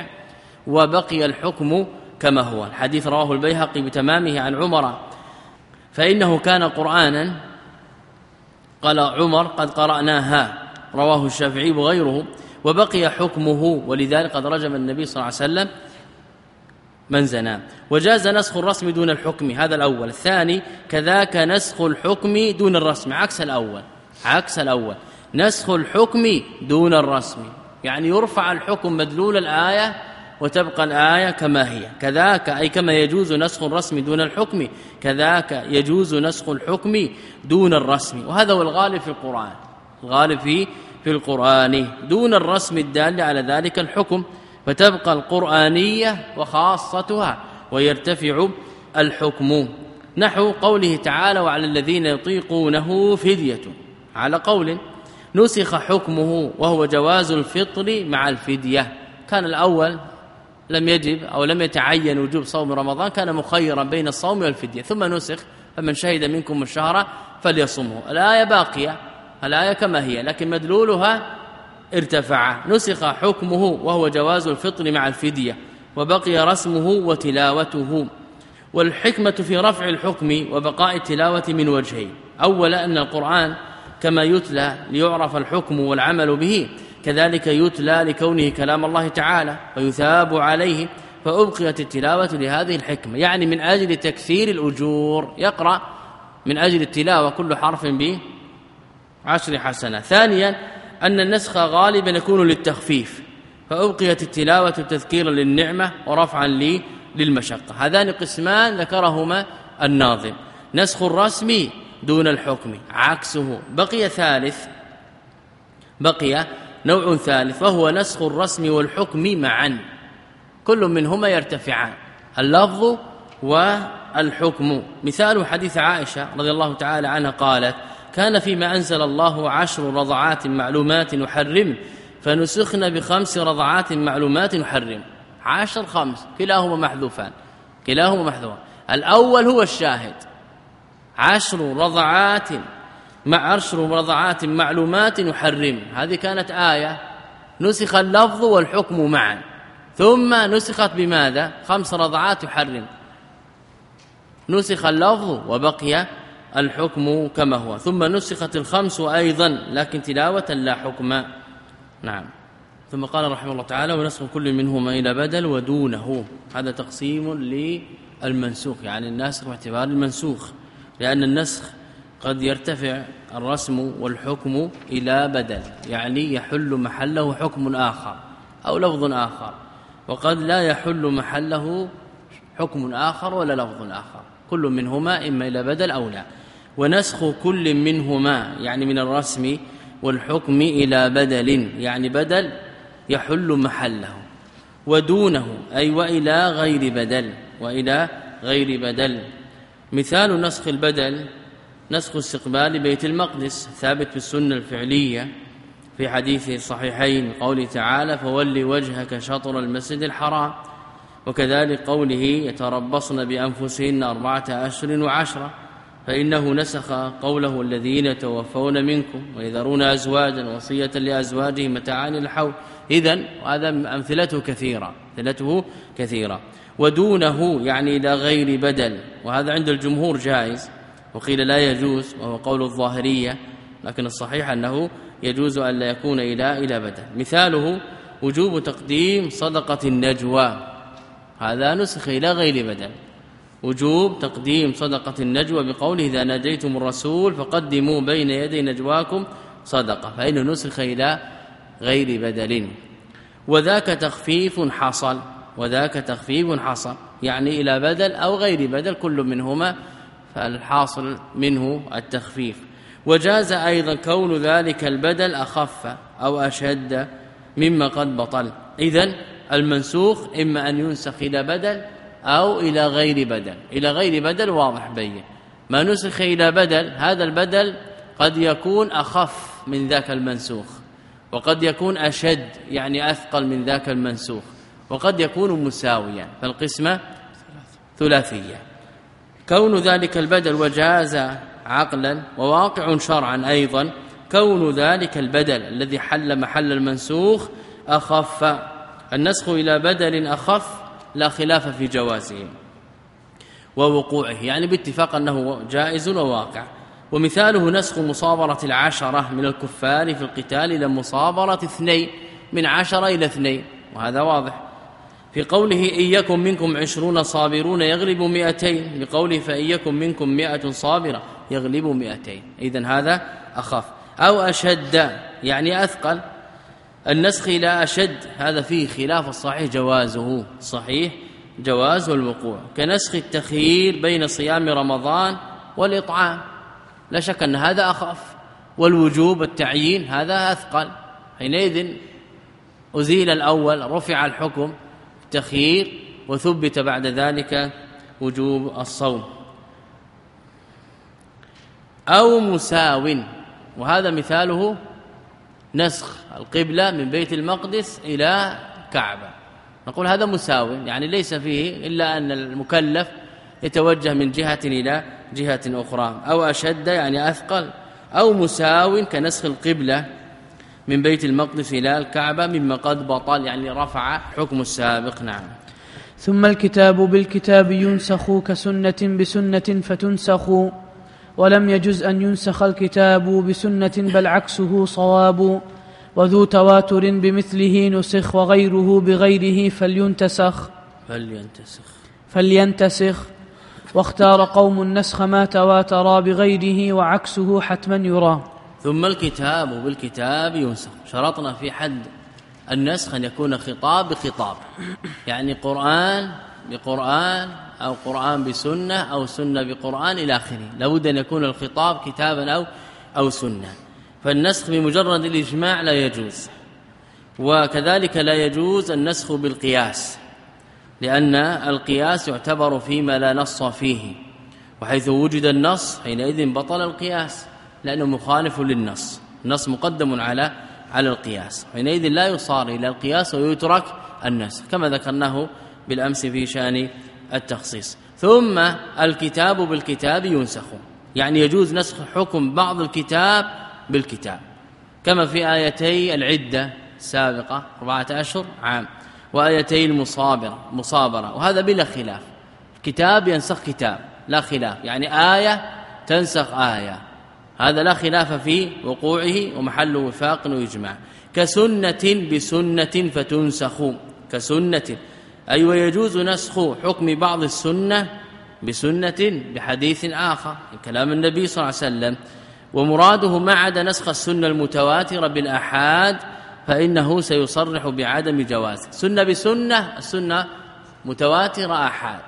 B: وبقي الحكم كما هو. الحديث رواه البيهقي بتمامه عن عمر فإنه كان قرآنا، قال عمر قد قرأناها، رواه الشافعي وغيره، وبقي حكمه، ولذلك قد رجم النبي صلى الله عليه وسلم من زنا. وجاز نسخ الرسم دون الحكم، هذا الأول. الثاني كذاك نسخ الحكم دون الرسم، عكس الأول عكس الأول نسخ الحكم دون الرسم، يعني يرفع الحكم مدلول الآية وتبقى الآية كما هي. كذاك أي كما يجوز نسخ الرسم دون الحكم، كذاك يجوز نسخ الحكم دون الرسم. وهذا هو الغالب في القرآن، الغالب في في القرآن دون الرسم الدال على ذلك الحكم، فتبقى القرآنية وخاصتها ويرتفع الحكم. نحو قوله تعالى وعلى الذين يطيقونه فدية، على قول نسخ حكمه وهو جواز الفطر مع الفدية. كان الأول لم يجب أو لم يتعين وجوب صوم رمضان، كان مخيرا بين الصوم والفدية، ثم نسخ فمن شهد منكم الشهر فليصمه. الآية باقية، الآية كما هي، لكن مدلولها ارتفع. نسخ حكمه وهو جواز الفطر مع الفدية، وبقي رسمه وتلاوته. والحكمة في رفع الحكم وبقاء التلاوة من وجهين: أولا أن القرآن كما يتلى ليعرف الحكم والعمل به، كذلك يتلى لكونه كلام الله تعالى ويثاب عليه، فأبقيت التلاوة لهذه الحكمة، يعني من أجل تكثير الأجور، يقرأ من أجل التلاوة كل حرف به عشر حسنات. ثانيا أن النسخ غالبا يكون للتخفيف، فأبقيت التلاوة تذكيرا للنعمة ورفعا لي للمشقة. هذان قسمان ذكرهما الناظم: نسخ الرسم دون الحكم عكسه. بقي ثالث بقي نوع ثالث وهو نسخ الرسم والحكم معا، كل منهما يرتفعان، اللفظ والحكم. مثال حديث عائشة رضي الله تعالى عنها قالت: كان فيما أنزل الله عشر رضعات معلومات نحرم فنسخنا بخمس رضعات معلومات نحرم. عشر خمس كلاهما محذوفان كلاهما محذوفان الأول هو الشاهد: عشر رضعات مع عشر رضعات معلومات نحرم، هذه كانت آية نسخ اللفظ والحكم معا، ثم نسخت بماذا؟ خمس رضعات يحرم، نسخ اللفظ وبقي الحكم كما هو، ثم نسخت الخمس أيضا لكن تلاوة لا حكم. نعم. ثم قال رحمه الله تعالى: ونسخ كل منهما إلى بدل ودونه. هذا تقسيم للمنسوخ، يعني الناسخ باعتبار المنسوخ، لأن النسخ قد يرتفع الرسم والحكم إلى بدل، يعني يحل محله حكم آخر أو لفظ آخر، وقد لا يحل محله حكم آخر ولا لفظ آخر، كل منهما إما إلى بدل أو لا. ونسخ كل منهما يعني من الرسم والحكم إلى بدل، يعني بدل يحل محله، ودونه أي وإلى غير بدل، وإلى غير بدل. مثال نسخ البدل: نسخ استقبال بيت المقدس، ثابت في السنة الفعلية في حديث الصحيحين قوله تعالى: فولي وجهك شطر المسجد الحرام، وكذلك قوله: يتربصن بأنفسهن أربعة أشهر وعشرة، فإنه نسخ قوله: الذين يتوفون منكم ويذرون أزواجا وصية لأزواجهم متاعا إلى الحول. إذن وهذا أمثلته كثيرة أمثلته كثيرة. ودونه يعني إلى غير بدل، وهذا عند الجمهور جائز، وقيل لا يجوز وهو قول الظاهرية، لكن الصحيح أنه يجوز أن لا يكون إلى إلى بدل. مثاله وجوب تقديم صدقة النجوى، هذا نسخ إلى غير بدل، وجوب تقديم صدقة النجوى بقوله: إذا ناجيتم الرسول فقدموا بين يدي نجواكم صدقة، فإنه نسخ إلى غير بدل. وذاك تخفيف حصل، وذاك تخفيف حصل يعني إلى بدل أو غير بدل، كل منهما فالحاصل منه التخفيف. وجاز أيضا كون ذلك البدل أخف أو أشد مما قد بطل. إذن المنسوخ إما أن ينسخ إلى بدل أو إلى غير بدل. إلى غير بدل واضح بين ما نسخ إلى بدل، هذا البدل قد يكون أخف من ذاك المنسوخ، وقد يكون أشد يعني أثقل من ذاك المنسوخ، وقد يكون مساويا، فالقسمة ثلاثية. كون ذلك البدل وجاز عقلا وواقع شرعا أيضا كون ذلك البدل الذي حل محل المنسوخ أخف. النسخ إلى بدل أخف لا خلاف في جوازه ووقوعه، يعني باتفاق أنه جائز وواقع. ومثاله نسخ مصابرة العشرة من الكفار في القتال إلى مصابرة اثنين، من عشرة إلى اثنين، وهذا واضح. في قوله: إن يكن منكم عشرون صابرون يغلبوا مئتين، بقوله: فإن يكن منكم مئة صابرة يغلبوا مئتين. إذن هذا أخف. أو أشد يعني أثقل. النسخ إلى أشد هذا فيه خلاف، الصحيح جوازه، صحيح جواز الوقوع، كنسخ التخيير بين صيام رمضان والإطعام، لا شك أن هذا أخف، والوجوب التعيين هذا أثقل، حينئذ أزيل الأول، رفع الحكم التخيير، وثبت بعد ذلك وجوب الصوم. أو مساو، وهذا مثاله نسخ القبلة من بيت المقدس إلى كعبة، نقول هذا مساو، يعني ليس فيه إلا أن المكلف يتوجه من جهة إلى جهة أخرى. أو أشد يعني أثقل. أو مساو كنسخ القبلة من بيت المقدس إلى الكعبة مما قد بطل، يعني رفع حكم السابق. نعم.
A: ثم الكتاب بالكتاب ينسخ كسنة بسنة فتنسخ، ولم يجز أن ينسخ الكتاب بسنة بل عكسه صواب، وذو تواتر بمثله نسخ وغيره بغيره فلينتسخ
B: فلينتسخ
A: فلينتسخ واختار قوم النسخ ما تواترا بغيره وعكسه حتما يرى.
B: ثم الكتاب بالكتاب ينسخ، شرطنا في حد النسخ أن يكون خطاب بخطاب، يعني قرآن بقرآن أو قرآن بسنة أو سنة بقرآن إلى آخره، لابد أن يكون الخطاب كتابا أو أو سنة. فالنسخ بمجرد الإجماع لا يجوز، وكذلك لا يجوز النسخ بالقياس، لأن القياس يعتبر فيما لا نص فيه، وحيث وجد النص حينئذ بطل القياس لأنه مخالف للنص، النص مقدم على على القياس، حينئذ لا يصار إلى القياس ويترك النسخ كما ذكرناه بالأمس في شأن التخصيص. ثم الكتاب بالكتاب ينسخ، يعني يجوز نسخ حكم بعض الكتاب بالكتاب، كما في آيتي العدة السابقة أربعة أشهر عام، وآيتي المصابرة مصابرة، وهذا بلا خلاف، كتاب ينسخ كتاب لا خلاف، يعني آية تنسخ آية، هذا لا خلاف في وقوعه ومحل وفاق وإجماع. كسنة بسنة فتنسخ، كسنة أي ويجوز نسخ حكم بعض السنة بسنة بحديث آخر، كلام النبي صلى الله عليه وسلم، ومراده ما عدا نسخ السنة المتواترة بالأحاد فإنه سيصرح بعدم جواز. سنة بسنة، السنة متواترة أحاد،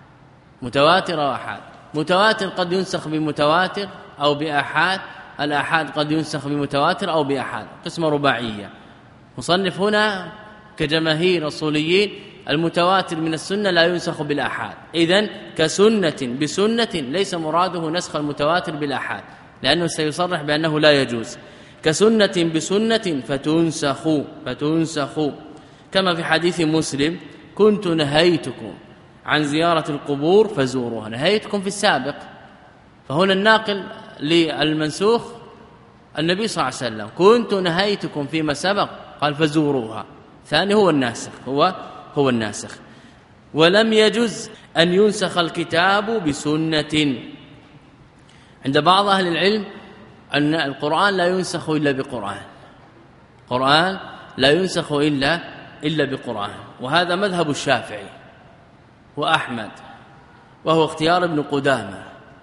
B: متواترة وأحاد، متواتر قد ينسخ بمتواتر أو بأحاد، الأحاد قد ينسخ بمتواتر أو بأحاد، قسمة رباعية. مصنف هنا كجماهير الأصوليين المتواتر من السنة لا ينسخ بالأحاد، إذن كسنة بسنة ليس مراده نسخ المتواتر بالأحاد، لأنه سيصرح بأنه لا يجوز. كسنة بسنة فتنسخ، فتنسخ كما في حديث مسلم كنت نهيتكم عن زيارة القبور فزوروها، نهيتكم في السابق، فهنا الناقل للمنسوخ النبي صلى الله عليه وسلم، كنت نهيتكم فيما سبق قال فزوروها، ثاني هو الناسخ، هو هو الناسخ. ولم يجز أن ينسخ الكتاب بسنة، عند بعض أهل العلم أن القرآن لا ينسخ إلا بقرآن، القرآن لا ينسخ إلا إلا بقرآن، وهذا مذهب الشافعي وأحمد، وهو اختيار ابن قدامة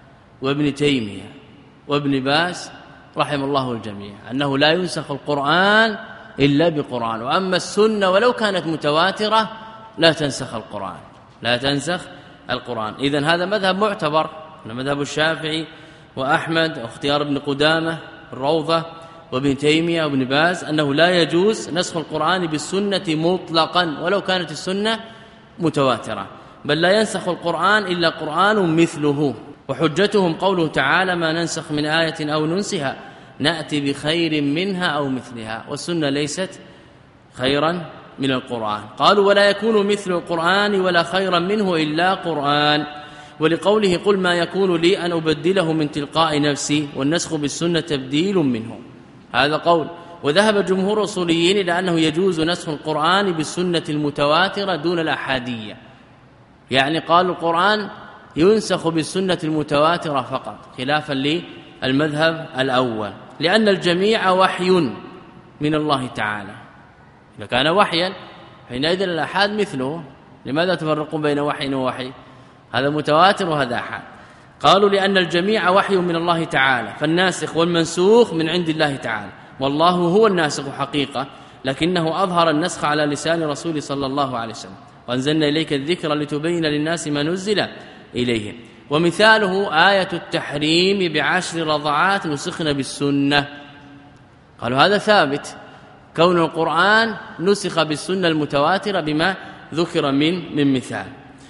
B: وابن تيمية وابن باز رحم الله الجميع، أنه لا ينسخ القرآن إلا بقرآن، وأما السنة ولو كانت متواترة لا تنسخ القرآن، لا تنسخ القرآن. إذن هذا مذهب معتبر، مذهب الشافعي وأحمد واختيار ابن قدامة الروضة وابن تيمية وابن باز، أنه لا يجوز نسخ القرآن بالسنة مطلقا ولو كانت السنة متواترة، بل لا ينسخ القرآن إلا قرآن مثله. وحجتهم قوله تعالى ما ننسخ من آية أو ننسها نأتي بخير منها أو مثلها، والسنة ليست خيرا من القرآن. قالوا ولا يكون مثل القرآن ولا خيرا منه إلا قرآن، ولقوله قل ما يكون لي أن أبدله من تلقاء نفسي، والنسخ بالسنة تبديل منه، هذا قول. وذهب جمهور الأصوليين إلى أنه يجوز نسخ القرآن بالسنة المتواترة دون الأحادية، يعني قال القرآن ينسخ بالسنة المتواترة فقط، خلافا للمذهب الأول، لأن الجميع وحي من الله تعالى، إذا كان وحيا حينئذ الأحاد مثله، لماذا تفرقون بين وحي ووحي؟ هذا متواتر وهذا أحاد. قالوا لأن الجميع وحي من الله تعالى، فالناسخ والمنسوخ من عند الله تعالى، والله هو الناسخ حقيقة، لكنه أظهر النسخ على لسان رسول صلى الله عليه وسلم، وأنزلنا إليك الذكر لتبين للناس ما نزل إليهم. ومثاله آية التحريم بعشر رضعات نسخنا بالسنة، قالوا هذا ثابت، كون القرآن نسخ بالسنة المتواترة بما ذكر من من مثال.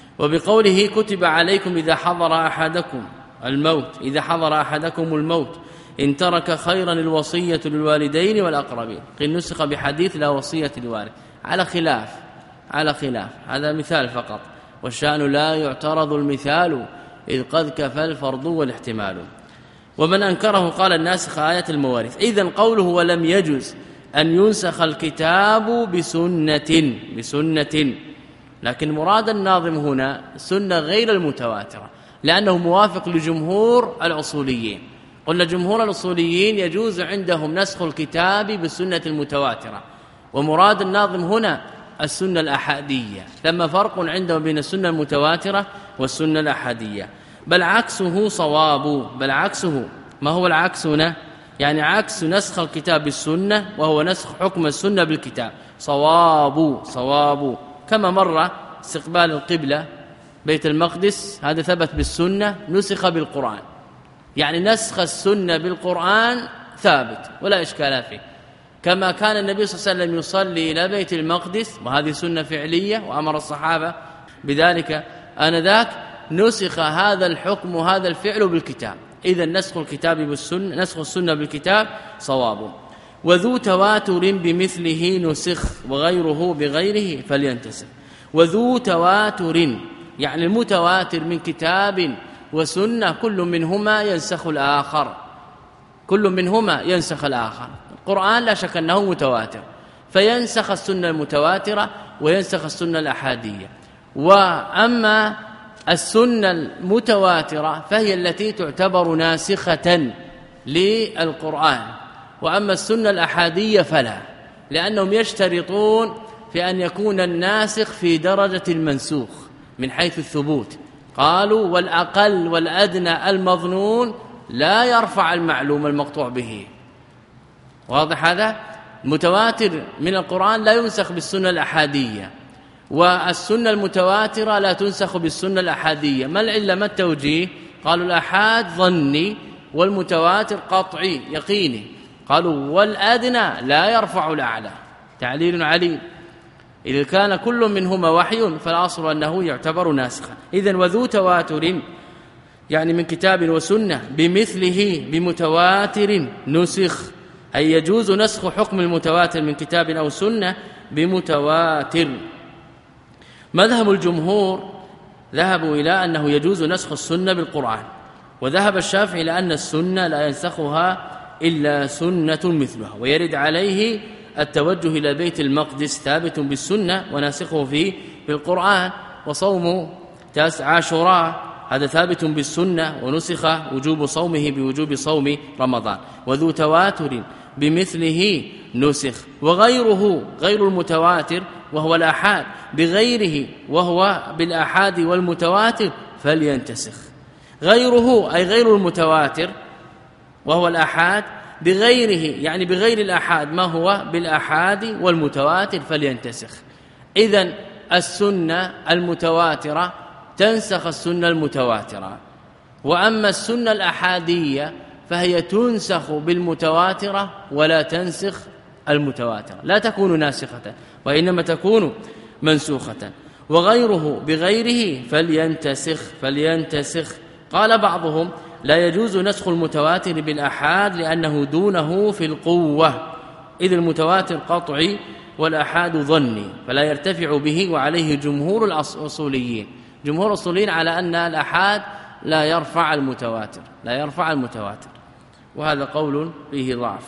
B: وبقوله كتب عليكم إذا حضر أحدكم الموت إذا حضر أحدكم الموت إن ترك خيرا الوصية للوالدين والأقربين، قيل نسخ بحديث لا وصية للوالد، على خلاف على خلاف هذا مثال فقط، والشأن لا يعترض المثال إذ قد كفى الفرض والاحتمال. ومن أنكره قال الناسخ آية المواريث. إذن قوله ولم يجوز أن ينسخ الكتاب بسنة بسنة، لكن مراد الناظم هنا سنة غير المتواترة، لأنه موافق لجمهور الأصوليين. قلنا جمهور الأصوليين يجوز عندهم نسخ الكتاب بالسنة المتواترة، ومراد الناظم هنا السنة الأحادية، ثم فرق عندهم بين السنة المتواترة والسنة الأحادية، بل عكسه صواب، بل عكسه. ما هو العكس هنا؟ يعني عكس نسخ الكتاب بالسنة، وهو نسخ حكم السنة بالكتاب. صواب صواب كما مر استقبال القبلة بيت المقدس، هذا ثبت بالسنة نسخ بالقرآن، يعني نسخ السنة بالقرآن ثابت ولا إشكال فيه. كما كان النبي صلى الله عليه وسلم يصلي إلى بيت المقدس، وهذه سنة فعلية وأمر الصحابة بذلك آنذاك، نسخ هذا الحكم وهذا الفعل بالكتاب. إذا نسخ الكتاب بالسنة، نسخ السنة بالكتاب صواب. وذو تواتر بمثله نسخ وغيره بغيره فلينتسخ. وذو تواتر يعني المتواتر من كتاب وسنة كل منهما ينسخ الآخر، كل منهما ينسخ الآخر. القرآن لا شك أنه متواتر، فينسخ السنة المتواترة وينسخ السنة الأحادية. وأما السنة المتواترة فهي التي تعتبر ناسخة للقرآن، وأما السنة الأحادية فلا، لأنهم يشترطون في أن يكون الناسخ في درجة المنسوخ من حيث الثبوت. قالوا والأقل والأدنى المظنون لا يرفع المعلوم المقطوع به. واضح هذا؟ المتواتر من القرآن لا ينسخ بالسنة الأحادية، والسنة المتواترة لا تنسخ بالسنة الأحادية. ما العلة ما التوجيه؟ قالوا الأحاد ظني والمتواتر قطعي يقيني. قالوا والأدنى لا يرفع الأعلى، تعليل عليم. إذا كان كل منهما وحي فالأصل أنه يعتبر ناسخا. إذن وذو تواتر يعني من كتاب وسنة بمثله بمتواتر نسخ، أي يجوز نسخ حكم المتواتر من كتاب أو سنة بمتواتر. مذهب الجمهور ذهبوا إلى أنه يجوز نسخ السنة بالقرآن، وذهب الشافعي إلى أن السنة لا ينسخها إلا سنة مثلها، ويرد عليه التوجه إلى بيت المقدس ثابت بالسنة وناسخه فيه بالقرآن. وصوم تاسع عاشوراء هذا ثابت بالسنة ونسخ وجوب صومه بوجوب صوم رمضان. وذو تواتر بمثله نسخ، وغيره غير المتواتر وهو الآحاد بغيره وهو بالآحاد والمتواتر فلينتسخ. غيره أي غير المتواتر وهو الآحاد بغيره يعني بغير الآحاد ما هو بالآحاد والمتواتر فلينتسخ. إذن السنة المتواترة تنسخ السنة المتواترة، وأما السنة الأحادية فهي تنسخ بالمتواترة ولا تنسخ المتواترة، لا تكون ناسخة وإنما تكون منسوخة. وغيره بغيره فلينتسخ فلينتسخ. قال بعضهم لا يجوز نسخ المتواتر بالأحاد لأنه دونه في القوة، إذ المتواتر قطعي والأحاد ظني فلا يرتفع به، وعليه جمهور الأصوليين. جمهور الأصوليين على أن الأحاد لا يرفع المتواتر لا يرفع المتواتر وهذا قول فيه ضعف.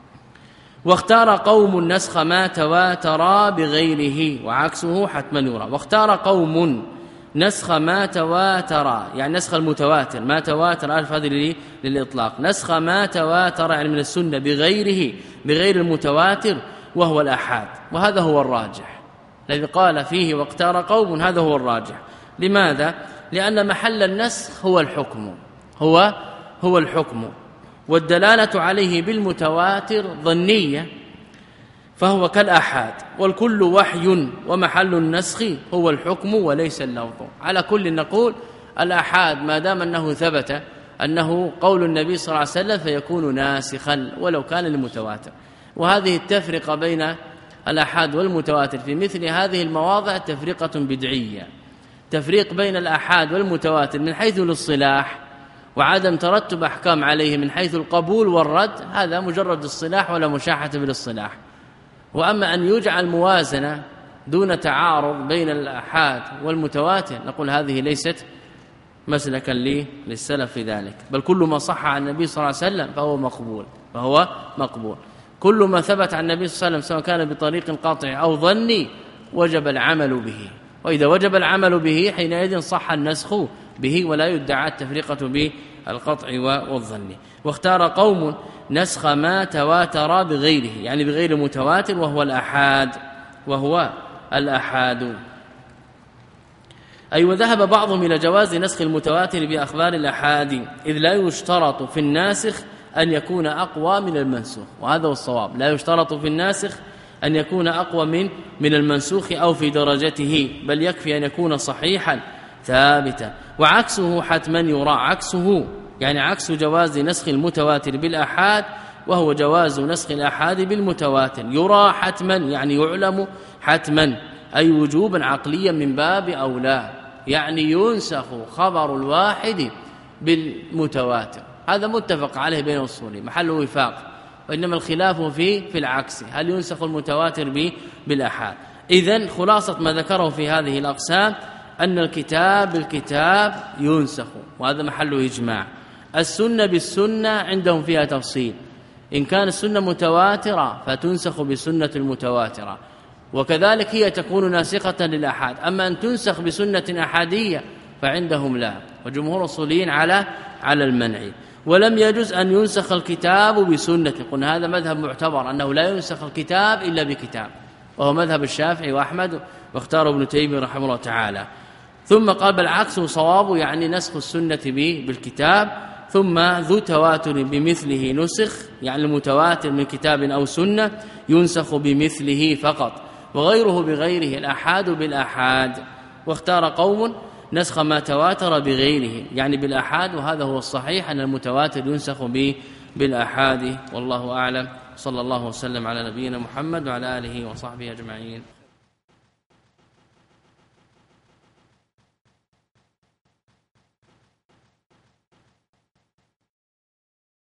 B: واختار قوم نسخ ما تواتر بغيره وعكسه حتما يرى. واختار قوم نسخ ما تواتر يعني نسخ المتواتر، ما تواتر ألف هذه للإطلاق، نسخ ما تواتر يعني من السنة بغيره بغير المتواتر وهو الأحاد، وهذا هو الراجح الذي قال فيه واختار قوم، هذا هو الراجح. لماذا؟ لأن محل النسخ هو الحكم هو هو الحكم، والدلالة عليه بالمتواتر ظنية فهو كالآحاد، والكل وحي ومحل النسخ هو الحكم وليس اللفظ. على كل نقول الآحاد ما دام أنه ثبت أنه قول النبي صلى الله عليه وسلم فيكون ناسخا ولو كان المتواتر. وهذه التفرقة بين الآحاد والمتواتر في مثل هذه المواضع تفرقة بدعية، تفريق بين الآحاد والمتواتر من حيث الاصطلاح وعدم ترتب أحكام عليه من حيث القبول والرد، هذا مجرد الصلاح ولا مشاحة بالاصطلاح. وأما أن يجعل موازنة دون تعارض بين الآحاد والمتواتر نقول هذه ليست مسلكا للسلف في ذلك، بل كل ما صح عن النبي صلى الله عليه وسلم فهو مقبول فهو مقبول كل ما ثبت عن النبي صلى الله عليه وسلم سواء كان بطريق قاطع أو ظني وجب العمل به، وإذا وجب العمل به حينئذ صح النسخ به ولا يدعى التفرقة بالقطع والظن. واختار قوم نسخ ما تواتر بغيره يعني بغير المتواتر وهو الأحاد وهو الأحاد أي. وذهب بعضهم إلى جواز نسخ المتواتر بأخبار الأحاد، إذ لا يشترط في الناسخ أن يكون أقوى من المنسوخ، وهذا هو الصواب. لا يشترط في الناسخ أن يكون أقوى من من المنسوخ أو في درجته، بل يكفي أن يكون صحيحا ثابتا. وعكسه حتما يرى، عكسه يعني عكس جواز نسخ المتواتر بالآحاد، وهو جواز نسخ الآحاد بالمتواتر، يرى حتما يعني يعلم حتما، أي وجوبا عقليا من باب أولى، يعني ينسخ خبر الواحد بالمتواتر. هذا متفق عليه بين الأصولين محل وفاق، وإنما الخلاف في في العكس، هل ينسخ المتواتر بالآحاد. إذن خلاصة ما ذكره في هذه الأقسام أن الكتاب بالكتاب ينسخ، وهذا محل إجماع. السنة بالسنة عندهم فيها تفصيل، إن كان السنة متواترة فتنسخ بسنة المتواترة، وكذلك هي تكون ناسخة للآحاد. أما أن تنسخ بسنة أحادية فعندهم لا، وجمهور الأصوليين على على المنع. ولم يجوز أن ينسخ الكتاب بسنة، قلنا هذا مذهب معتبر أنه لا ينسخ الكتاب إلا بكتاب، وهو مذهب الشافعي وأحمد، واختاره ابن تيمية رحمه الله تعالى. ثم قال بالعكس صواب، يعني نسخ السنة بالكتاب. ثم ذو تواتر بمثله نسخ، يعني المتواتر من كتاب أو سنة ينسخ بمثله فقط، وغيره بغيره، الآحاد بالآحاد. واختار قوم نسخ ما تواتر بغيره يعني بالآحاد، وهذا هو الصحيح أن المتواتر ينسخ به بالآحاد، والله أعلم. صلى الله وسلم على نبينا محمد وعلى آله وصحبه أجمعين.